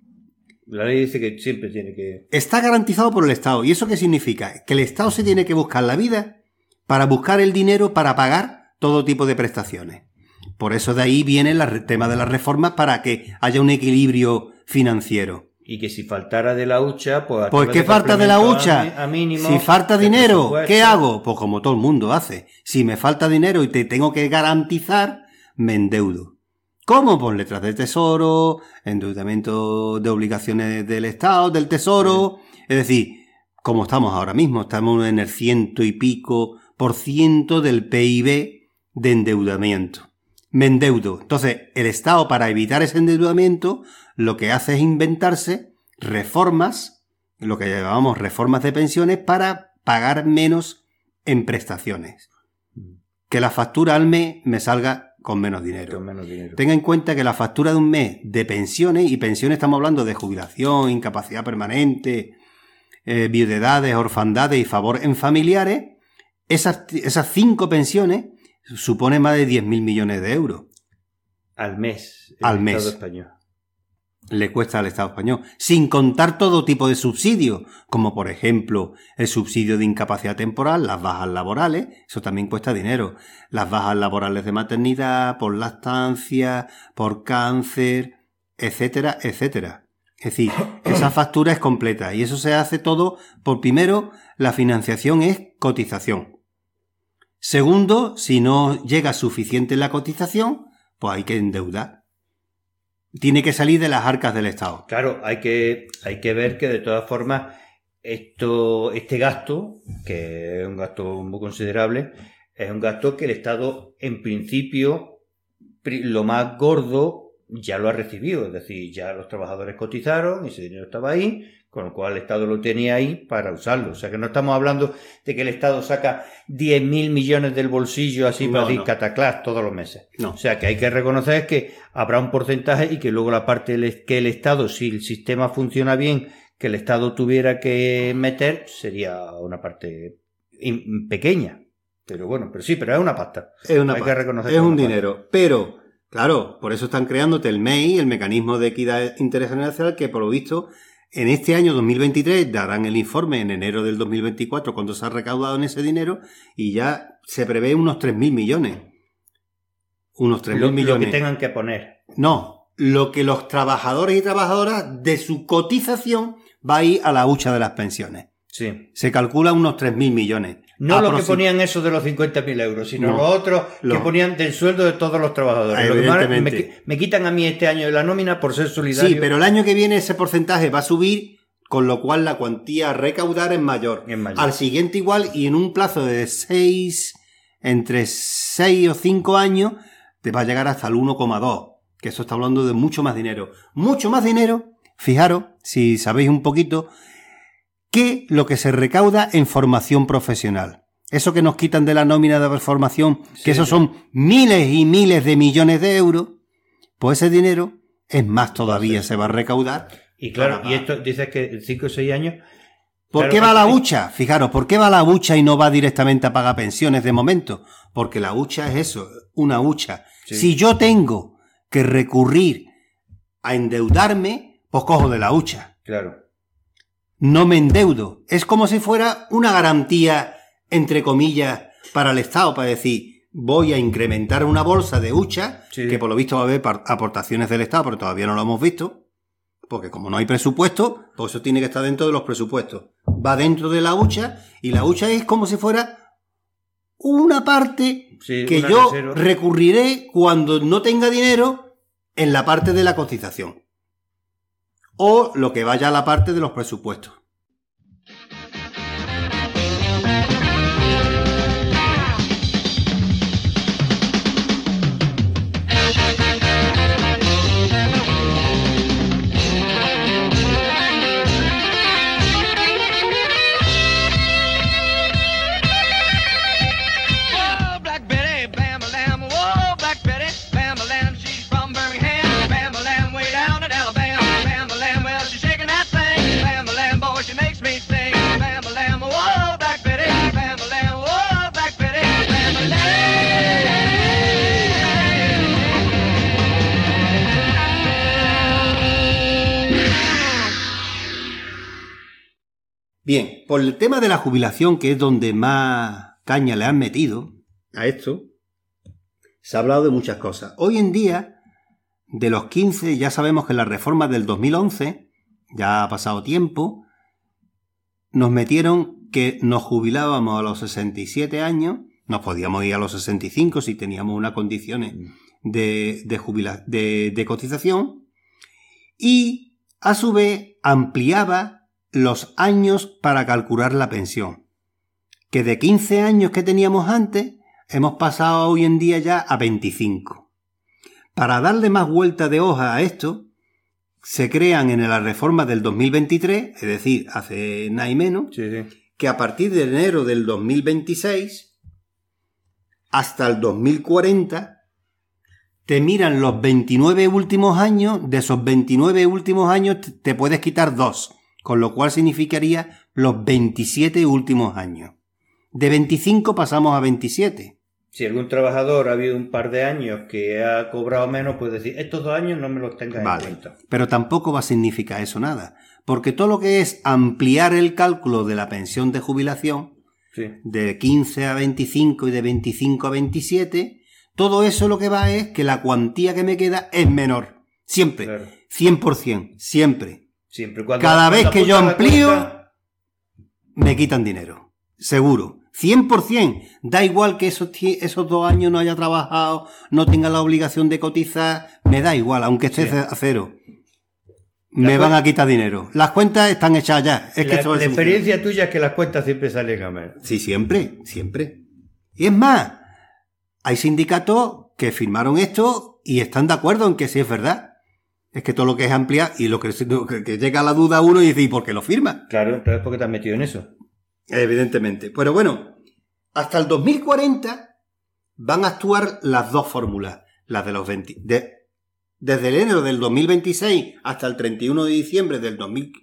La ley dice que siempre tiene que... Está garantizado por el Estado. ¿Y eso qué significa? Que el Estado se tiene que buscar la vida para buscar el dinero para pagar todo tipo de prestaciones. Por eso de ahí viene el tema de las reformas, para que haya un equilibrio financiero. Y que si faltara de la hucha, pues... Pues ¿qué falta de la hucha? A mínimo, si falta dinero, ¿qué hago? Pues como todo el mundo hace. Si me falta dinero y te tengo que garantizar, me endeudo. ¿Cómo? Pues letras del Tesoro, endeudamiento de obligaciones del Estado, del Tesoro. Es decir, como estamos ahora mismo, estamos en el 100 y pico % del PIB de endeudamiento. Me endeudo. Entonces, el Estado, para evitar ese endeudamiento, lo que hace es inventarse reformas, lo que llamamos reformas de pensiones, para pagar menos en prestaciones. Que la factura al mes me salga con menos dinero. Con menos dinero. Tenga en cuenta que la factura de un mes de pensiones, y pensiones estamos hablando de jubilación, incapacidad permanente, viudedades, orfandades y favor en familiares, esas 5 pensiones supone más de 10.000 millones de euros. Al mes. Al mes. Estado español. Le cuesta al Estado español. Sin contar todo tipo de subsidios, como por ejemplo el subsidio de incapacidad temporal, las bajas laborales, eso también cuesta dinero. Las bajas laborales de maternidad, por lactancia, por cáncer, etcétera, etcétera. Es decir, esa factura es completa y eso se hace todo por, primero, la financiación es cotización. Segundo, si no llega suficiente la cotización, pues hay que endeudar. Tiene que salir de las arcas del Estado. Claro, hay que ver que de todas formas este gasto, que es un gasto muy considerable, es un gasto que el Estado, en principio, lo más gordo ya lo ha recibido. Es decir, ya los trabajadores cotizaron y ese dinero estaba ahí, con lo cual el Estado lo tenía ahí para usarlo. O sea que no estamos hablando de que el Estado saca 10.000 millones del bolsillo así para decir cataclás todos los meses. No. O sea que hay que reconocer que habrá un porcentaje y que luego la parte que el Estado, si el sistema funciona bien, que el Estado tuviera que meter sería una parte pequeña. Pero bueno, pero es una pasta. Es una Hay pasta. que reconocer Es un pasta. dinero. Pero, claro, por eso están creándote el MEI, el Mecanismo de Equidad Intergeneracional, que por lo visto en este año 2023 darán el informe en enero del 2024 cuando se ha recaudado en ese dinero y ya se prevé unos 3.000 millones. Unos 3.000 millones. Lo que tengan que poner. No, lo que los trabajadores y trabajadoras de su cotización va a ir a la hucha de las pensiones. Sí. Se calcula unos 3.000 millones. No lo que ponían eso de los 50.000 euros, sino No, lo otro que ponían del sueldo de todos los trabajadores. Evidentemente. Lo que me quitan a mí este año de la nómina por ser solidario. Sí, pero el año que viene ese porcentaje va a subir, con lo cual la cuantía a recaudar es mayor. Al siguiente igual, y en un plazo de entre 6 o 5 años, te va a llegar hasta el 1,2, que eso está hablando de mucho más dinero. Mucho más dinero, fijaros, si sabéis un poquito, que lo que se recauda en formación profesional. Eso que nos quitan de la nómina de formación, que esos son miles y miles de millones de euros, pues ese dinero es más todavía, se va a recaudar. Y claro, y esto dices que 5 o 6 años... ¿Por qué va la hucha? Fijaros, ¿por qué va la hucha y no va directamente a pagar pensiones de momento? Porque la hucha es eso, una hucha. Sí. Si yo tengo que recurrir a endeudarme, pues cojo de la hucha. Claro. No me endeudo. Es como si fuera una garantía, entre comillas, para el Estado, para decir, voy a incrementar una bolsa de hucha, que por lo visto va a haber aportaciones del Estado, pero todavía no lo hemos visto, porque como no hay presupuesto, pues eso tiene que estar dentro de los presupuestos. Va dentro de la hucha, y la hucha es como si fuera una parte que yo recurriré cuando no tenga dinero en la parte de la cotización. O lo que vaya a la parte de los presupuestos. Bien, por el tema de la jubilación, que es donde más caña le han metido a esto, se ha hablado de muchas cosas. Hoy en día, de los 15, ya sabemos que la reforma del 2011, ya ha pasado tiempo, nos metieron que nos jubilábamos a los 67 años, nos podíamos ir a los 65 si teníamos unas condiciones de cotización, y a su vez ampliaba los años para calcular la pensión, que de 15 años que teníamos antes hemos pasado hoy en día ya a 25. Para darle más vuelta de hoja a esto, se crean en la reforma del 2023, es decir, hace nada y menos, que a partir de enero del 2026 hasta el 2040 te miran los 29 últimos años, de esos 29 últimos años te puedes quitar 2. Con lo cual significaría los 27 últimos años. De 25 pasamos a 27. Si algún trabajador ha habido un par de años que ha cobrado menos, puede decir, estos 2 años no me los tengas en cuenta. Pero tampoco va a significar eso nada. Porque todo lo que es ampliar el cálculo de la pensión de jubilación, de 15 a 25 y de 25 a 27, todo eso lo que va es que la cuantía que me queda es menor. Siempre. Claro. 100%. Siempre. Cada vez que yo amplío, me quitan dinero. Seguro. 100%. Da igual que esos 2 años no haya trabajado, no tenga la obligación de cotizar, me da igual, aunque esté a cero. Me van a quitar dinero. Las cuentas están hechas ya. La experiencia tuya es que las cuentas siempre salen a menos. Sí, siempre. Y es más, hay sindicatos que firmaron esto y están de acuerdo en que sí es verdad. Es que todo lo que es ampliar y lo que llega a la duda a uno y dice, ¿y por qué lo firma? Claro, entonces ¿por qué te has metido en eso? Evidentemente. Pero bueno, hasta el 2040 van a actuar las dos fórmulas. Las de los 20... desde el enero del 2026 hasta el 31 de diciembre del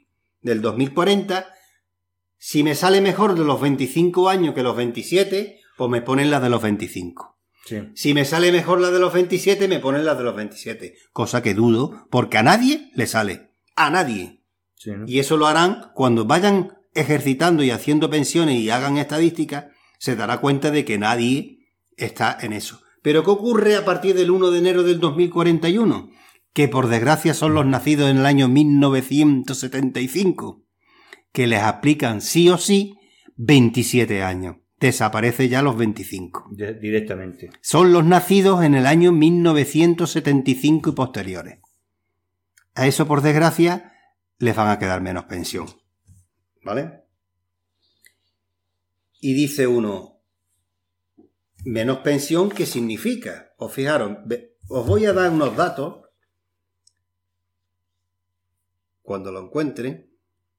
del 2040, si me sale mejor de los 25 años que los 27, pues me ponen la de los 25. Sí. Si me sale mejor la de los 27, me ponen la de los 27. Cosa que dudo, porque a nadie le sale. A nadie. Sí, ¿no? Y eso lo harán cuando vayan ejercitando y haciendo pensiones y hagan estadísticas, se dará cuenta de que nadie está en eso. Pero ¿qué ocurre a partir del 1 de enero del 2041? Que por desgracia son los nacidos en el año 1975, que les aplican sí o sí 27 años. Desaparece ya los 25. Directamente. Son los nacidos en el año 1975 y posteriores. A eso, por desgracia, les van a quedar menos pensión. ¿Vale? Y dice uno, menos pensión, ¿qué significa? Os fijaros, os voy a dar unos datos, cuando lo encuentre,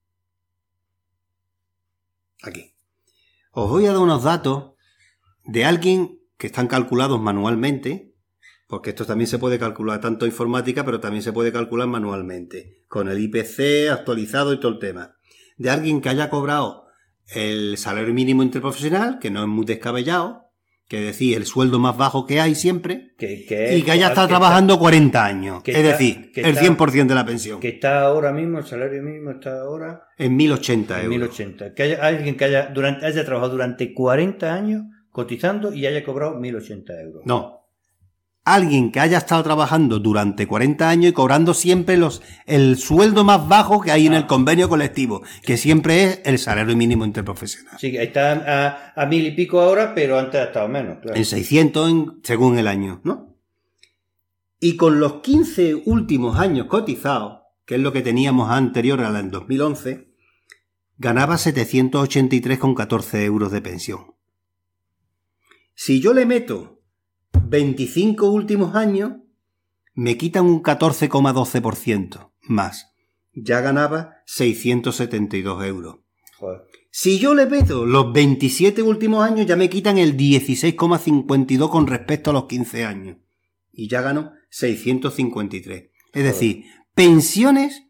aquí. Os voy a dar unos datos de alguien que están calculados manualmente, porque esto también se puede calcular tanto informática, pero también se puede calcular manualmente, con el IPC actualizado y todo el tema. De alguien que haya cobrado el salario mínimo interprofesional, que no es muy descabellado, que es decir, el sueldo más bajo que hay siempre, y que haya estado trabajando 40 años, es decir, el 100% de la pensión. Que está ahora mismo, el salario mínimo está ahora... En 1.080 euros. 1.080. Que haya alguien que haya trabajado durante 40 años cotizando y haya cobrado 1.080 euros. No. Alguien que haya estado trabajando durante 40 años y cobrando siempre el sueldo más bajo que hay en el convenio colectivo, que siempre es el salario mínimo interprofesional. Sí, está a 1.000 y pico ahora, pero antes ha estado menos. Claro. En 600 según el año, ¿no? Y con los 15 últimos años cotizados, que es lo que teníamos anterior a la en 2011, ganaba 783,14 euros de pensión. Si yo le meto 25 últimos años, me quitan un 14,12% más. Ya ganaba 672 euros. Joder. Si yo le meto los 27 últimos años, ya me quitan el 16,52 con respecto a los 15 años. Y ya gano 653. Es decir, pensiones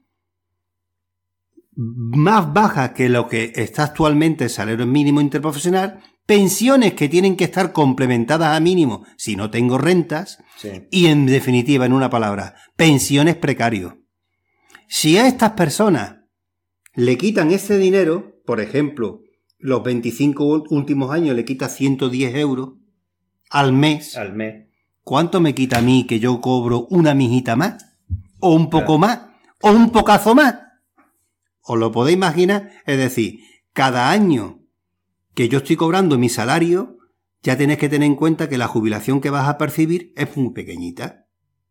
más bajas que lo que está actualmente el salario mínimo interprofesional, pensiones que tienen que estar complementadas a mínimo si no tengo rentas, sí. Y en definitiva, en una palabra, pensiones precarios. Si a estas personas le quitan ese dinero, por ejemplo, los 25 últimos años le quita 110 euros al mes, ¿cuánto me quita a mí que yo cobro una mijita más? ¿O un poco más? ¿O un pocazo más? ¿Os lo podéis imaginar? Es decir, cada año que yo estoy cobrando mi salario, ya tenés que tener en cuenta que la jubilación que vas a percibir es muy pequeñita.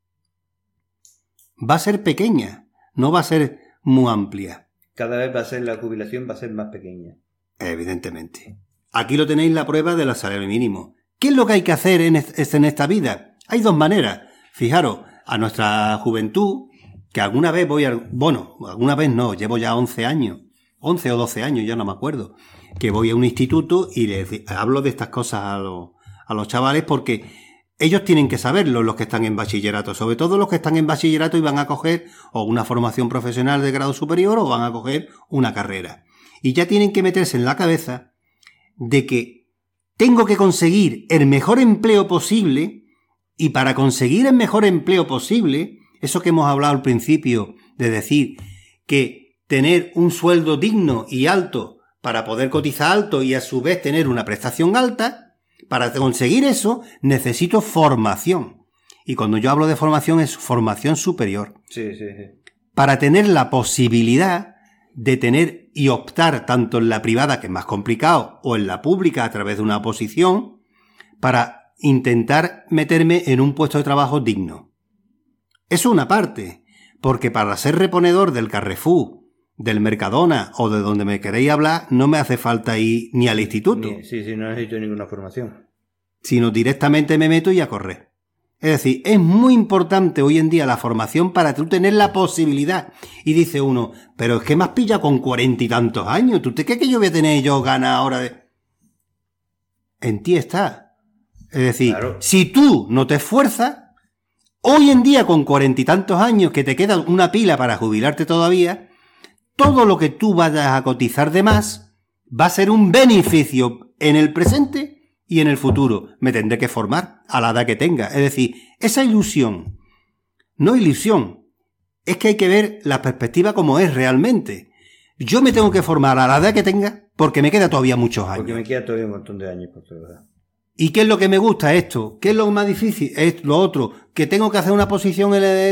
Va a ser pequeña, no va a ser muy amplia. Cada vez la jubilación va a ser más pequeña. Evidentemente. Aquí lo tenéis la prueba del salario mínimo. ¿Qué es lo que hay que hacer en esta vida? Hay dos maneras. Fijaros, a nuestra juventud, que alguna vez alguna vez no, llevo ya 11 años, 11 o 12 años, ya no me acuerdo, que voy a un instituto y les hablo de estas cosas a los chavales porque ellos tienen que saberlo, los que están en bachillerato, sobre todo los que están en bachillerato y van a coger o una formación profesional de grado superior o van a coger una carrera. Y ya tienen que meterse en la cabeza de que tengo que conseguir el mejor empleo posible y para conseguir el mejor empleo posible, eso que hemos hablado al principio de decir que tener un sueldo digno y alto para poder cotizar alto y a su vez tener una prestación alta, para conseguir eso necesito formación. Y cuando yo hablo de formación es formación superior. Sí. Para tener la posibilidad de tener y optar tanto en la privada, que es más complicado, o en la pública a través de una oposición, para intentar meterme en un puesto de trabajo digno. Eso es una parte, porque para ser reponedor del Carrefour, del Mercadona o de donde me queréis hablar, no me hace falta ir ni al instituto. No necesito ninguna formación. Sino directamente me meto y a correr. Es decir, es muy importante hoy en día la formación para tú tener la posibilidad. Y dice uno, pero es que me has pillado con 40 y tantos años. ¿Tú te crees que yo voy a tener ganas ahora de...? En ti está. Es decir, claro. Si tú no te esfuerzas, hoy en día con 40 y tantos años que te queda una pila para jubilarte todavía, todo lo que tú vayas a cotizar de más va a ser un beneficio en el presente y en el futuro. Me tendré que formar a la edad que tenga. Es decir, esa ilusión, no ilusión, es que hay que ver la perspectiva como es realmente. Yo me tengo que formar a la edad que tenga porque me queda todavía muchos años. Porque me queda todavía un montón de años por trabajar. ¿Y qué es lo que me gusta esto? ¿Qué es lo más difícil? Es lo otro, que tengo que hacer una posición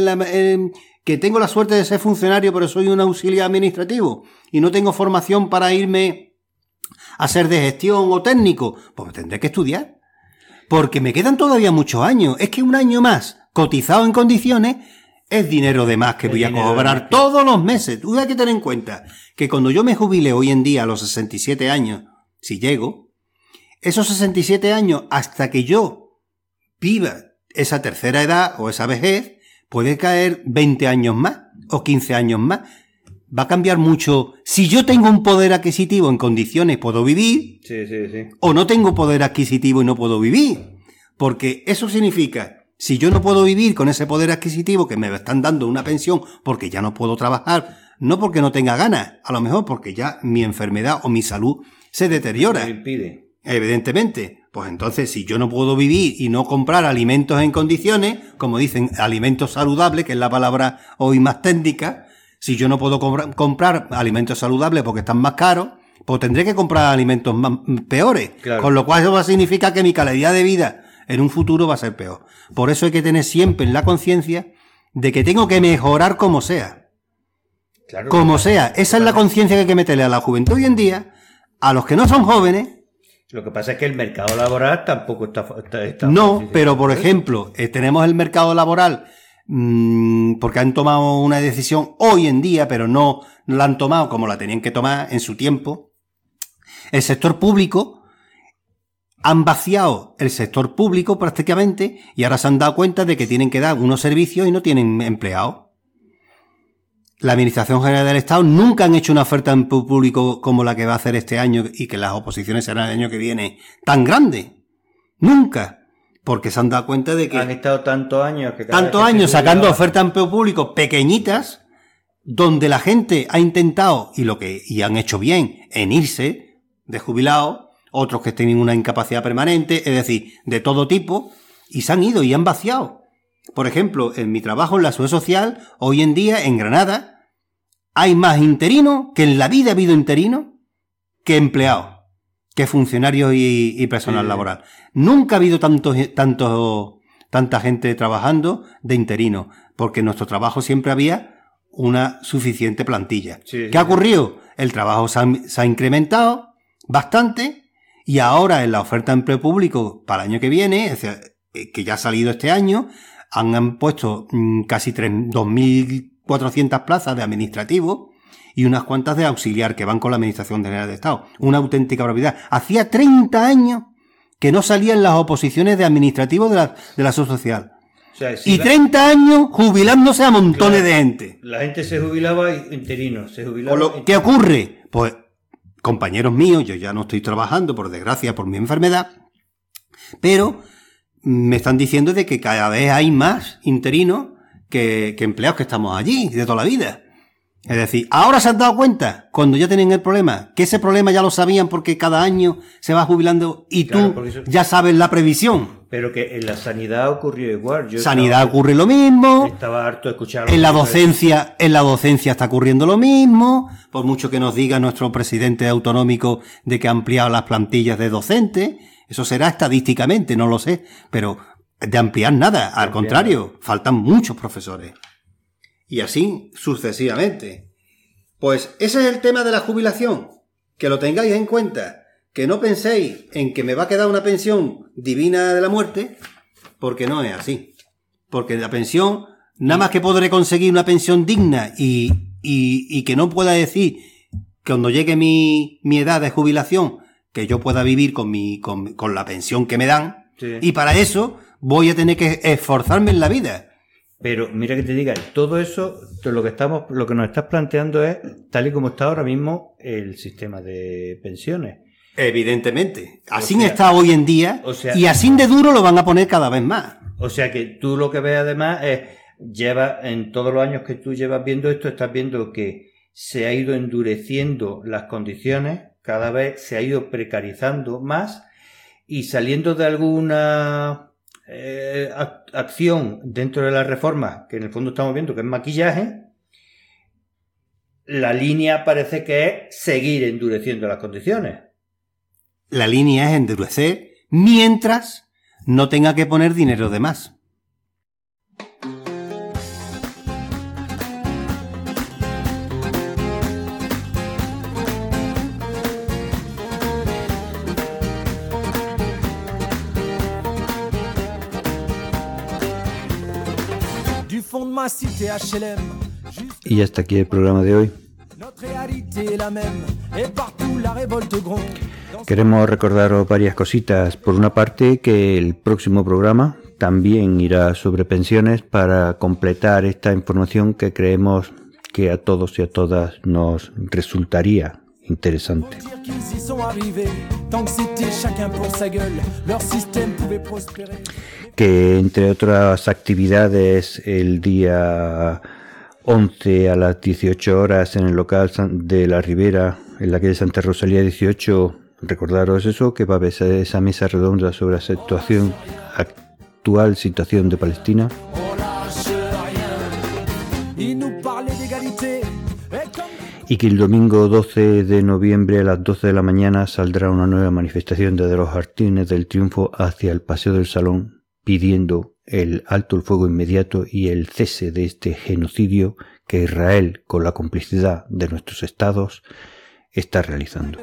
que tengo la suerte de ser funcionario, pero soy un auxiliar administrativo y no tengo formación para irme a ser de gestión o técnico. Pues tendré que estudiar. Porque me quedan todavía muchos años. Es que un año más cotizado en condiciones es dinero de más que voy a cobrar todos los meses. Tú hay que tener en cuenta que cuando yo me jubile hoy en día a los 67 años, si llego, esos 67 años hasta que yo viva esa tercera edad o esa vejez, puede caer 20 años más o 15 años más. Va a cambiar mucho. Si yo tengo un poder adquisitivo en condiciones, puedo vivir. Sí. O no tengo poder adquisitivo y no puedo vivir. Porque eso significa, si yo no puedo vivir con ese poder adquisitivo que me están dando una pensión porque ya no puedo trabajar, no porque no tenga ganas, a lo mejor porque ya mi enfermedad o mi salud se deteriora. Me impide. Evidentemente. Pues entonces, si yo no puedo vivir y no comprar alimentos en condiciones, como dicen, alimentos saludables, que es la palabra hoy más técnica, si yo no puedo comprar alimentos saludables porque están más caros, pues tendré que comprar alimentos más peores. Claro. Con lo cual eso va a significar que mi calidad de vida en un futuro va a ser peor. Por eso hay que tener siempre en la conciencia de que tengo que mejorar como sea. Claro, como sea. Esa es la conciencia que hay que meterle a la juventud hoy en día, a los que no son jóvenes. Lo que pasa es que el mercado laboral tampoco está no, pero por ejemplo, tenemos el mercado laboral porque han tomado una decisión hoy en día, pero no la han tomado como la tenían que tomar en su tiempo. El sector público, han vaciado el sector público prácticamente y ahora se han dado cuenta de que tienen que dar unos servicios y no tienen empleados. La Administración General del Estado nunca han hecho una oferta en público como la que va a hacer este año y que las oposiciones serán el año que viene tan grande. Nunca. Porque se han dado cuenta de que... Han estado tantos años... sacando ofertas en público pequeñitas donde la gente ha intentado, y han hecho bien, en irse de jubilado, otros que tienen una incapacidad permanente, es decir, de todo tipo, y se han ido y han vaciado. Por ejemplo, en mi trabajo en la Seguridad Social, hoy en día, en Granada, hay más interinos, que en la vida ha habido interinos, que empleados, que funcionarios y personal laboral. Nunca ha habido tanta gente trabajando de interino, porque en nuestro trabajo siempre había una suficiente plantilla. ¿Qué ha ocurrido? El trabajo se ha incrementado bastante y ahora en la oferta de empleo público para el año que viene, es decir, que ya ha salido este año, han puesto casi 2.400 plazas de administrativo y unas cuantas de auxiliar que van con la Administración General de Estado. Una auténtica barbaridad. Hacía 30 años que no salían las oposiciones de administrativos de la Seguridad Social. O sea, y 30 años jubilándose a montones de gente. La gente se jubilaba interino, se jubilaba... ¿Qué ocurre? Pues, compañeros míos, yo ya no estoy trabajando, por desgracia, por mi enfermedad, pero me están diciendo de que cada vez hay más interinos que empleados que estamos allí, de toda la vida. Es decir, ahora se han dado cuenta, cuando ya tienen el problema, que ese problema ya lo sabían porque cada año se va jubilando y tú ya sabes la previsión. Pero que en la sanidad ocurrió igual. Ocurre lo mismo. Estaba harto de escuchar. En la docencia está ocurriendo lo mismo. Por mucho que nos diga nuestro presidente autonómico de que ha ampliado las plantillas de docentes, eso será estadísticamente, no lo sé, pero de ampliar nada, al contrario, faltan muchos profesores. Y así sucesivamente. Pues ese es el tema de la jubilación, que lo tengáis en cuenta, que no penséis en que me va a quedar una pensión divina de la muerte, porque no es así. Porque la pensión, nada más que podré conseguir una pensión digna y que no pueda decir, cuando llegue mi edad de jubilación, que yo pueda vivir con la pensión que me dan, y para eso voy a tener que esforzarme en la vida. Pero mira que te diga, todo eso, lo que nos estás planteando es tal y como está ahora mismo el sistema de pensiones. Evidentemente. Así está hoy en día, y así de duro lo van a poner cada vez más. O sea que tú lo que ves además es, en todos los años que tú llevas viendo esto, estás viendo que se ha ido endureciendo las condiciones, cada vez se ha ido precarizando más y saliendo de alguna acción dentro de la reforma, que en el fondo estamos viendo que es maquillaje, la línea parece que es seguir endureciendo las condiciones. La línea es endurecer mientras no tenga que poner dinero de más. Y hasta aquí el programa de hoy. Queremos recordaros varias cositas. Por una parte, que el próximo programa también irá sobre pensiones para completar esta información que creemos que a todos y a todas nos resultaría interesante. Que entre otras actividades el día 11 a las 18 horas en el local de la Ribera, en la calle Santa Rosalía 18, recordaros eso, que va a haber esa mesa redonda sobre la actual situación de Palestina. Y que el domingo 12 de noviembre a las 12 de la mañana saldrá una nueva manifestación desde los Jardines del Triunfo hacia el Paseo del Salón, pidiendo el alto el fuego inmediato y el cese de este genocidio que Israel, con la complicidad de nuestros estados, está realizando.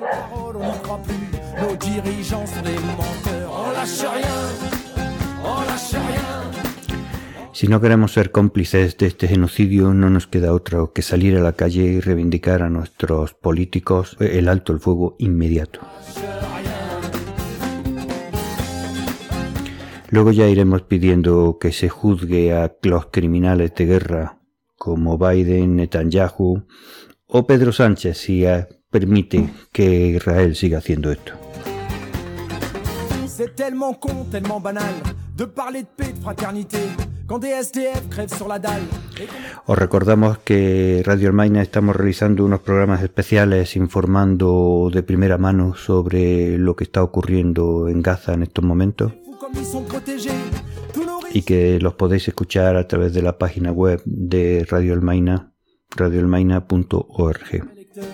Si no queremos ser cómplices de este genocidio, no nos queda otra que salir a la calle y reivindicar a nuestros políticos el alto el fuego inmediato. Luego ya iremos pidiendo que se juzgue a los criminales de guerra como Biden, Netanyahu o Pedro Sánchez si permite que Israel siga haciendo esto. C'est tellement con, tellement banal de parler de paix, de fraternité, quand des SDF crèvent sur la dalle. Os recordamos que Radio Almaina estamos realizando unos programas especiales informando de primera mano sobre lo que está ocurriendo en Gaza en estos momentos y que los podéis escuchar a través de la página web de Radio Almaina, radioalmaina.org.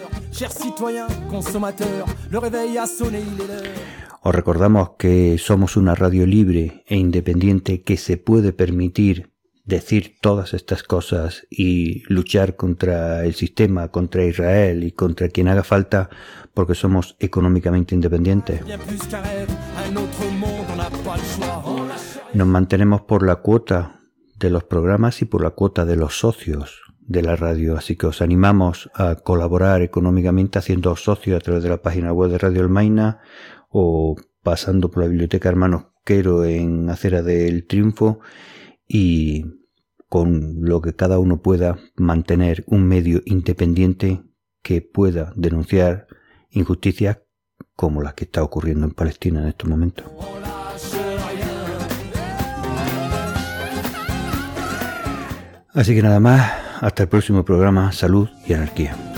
Os recordamos que somos una radio libre e independiente que se puede permitir decir todas estas cosas y luchar contra el sistema, contra Israel y contra quien haga falta, porque somos económicamente independientes. Nos mantenemos por la cuota de los programas y por la cuota de los socios de la radio, así que os animamos a colaborar económicamente haciendo socios a través de la página web de Radio Almaina o pasando por la Biblioteca Hermanos Quero en Acera del Triunfo, y con lo que cada uno pueda mantener un medio independiente que pueda denunciar injusticias como las que está ocurriendo en Palestina en estos momentos. Así que nada más, hasta el próximo programa. Salud y anarquía.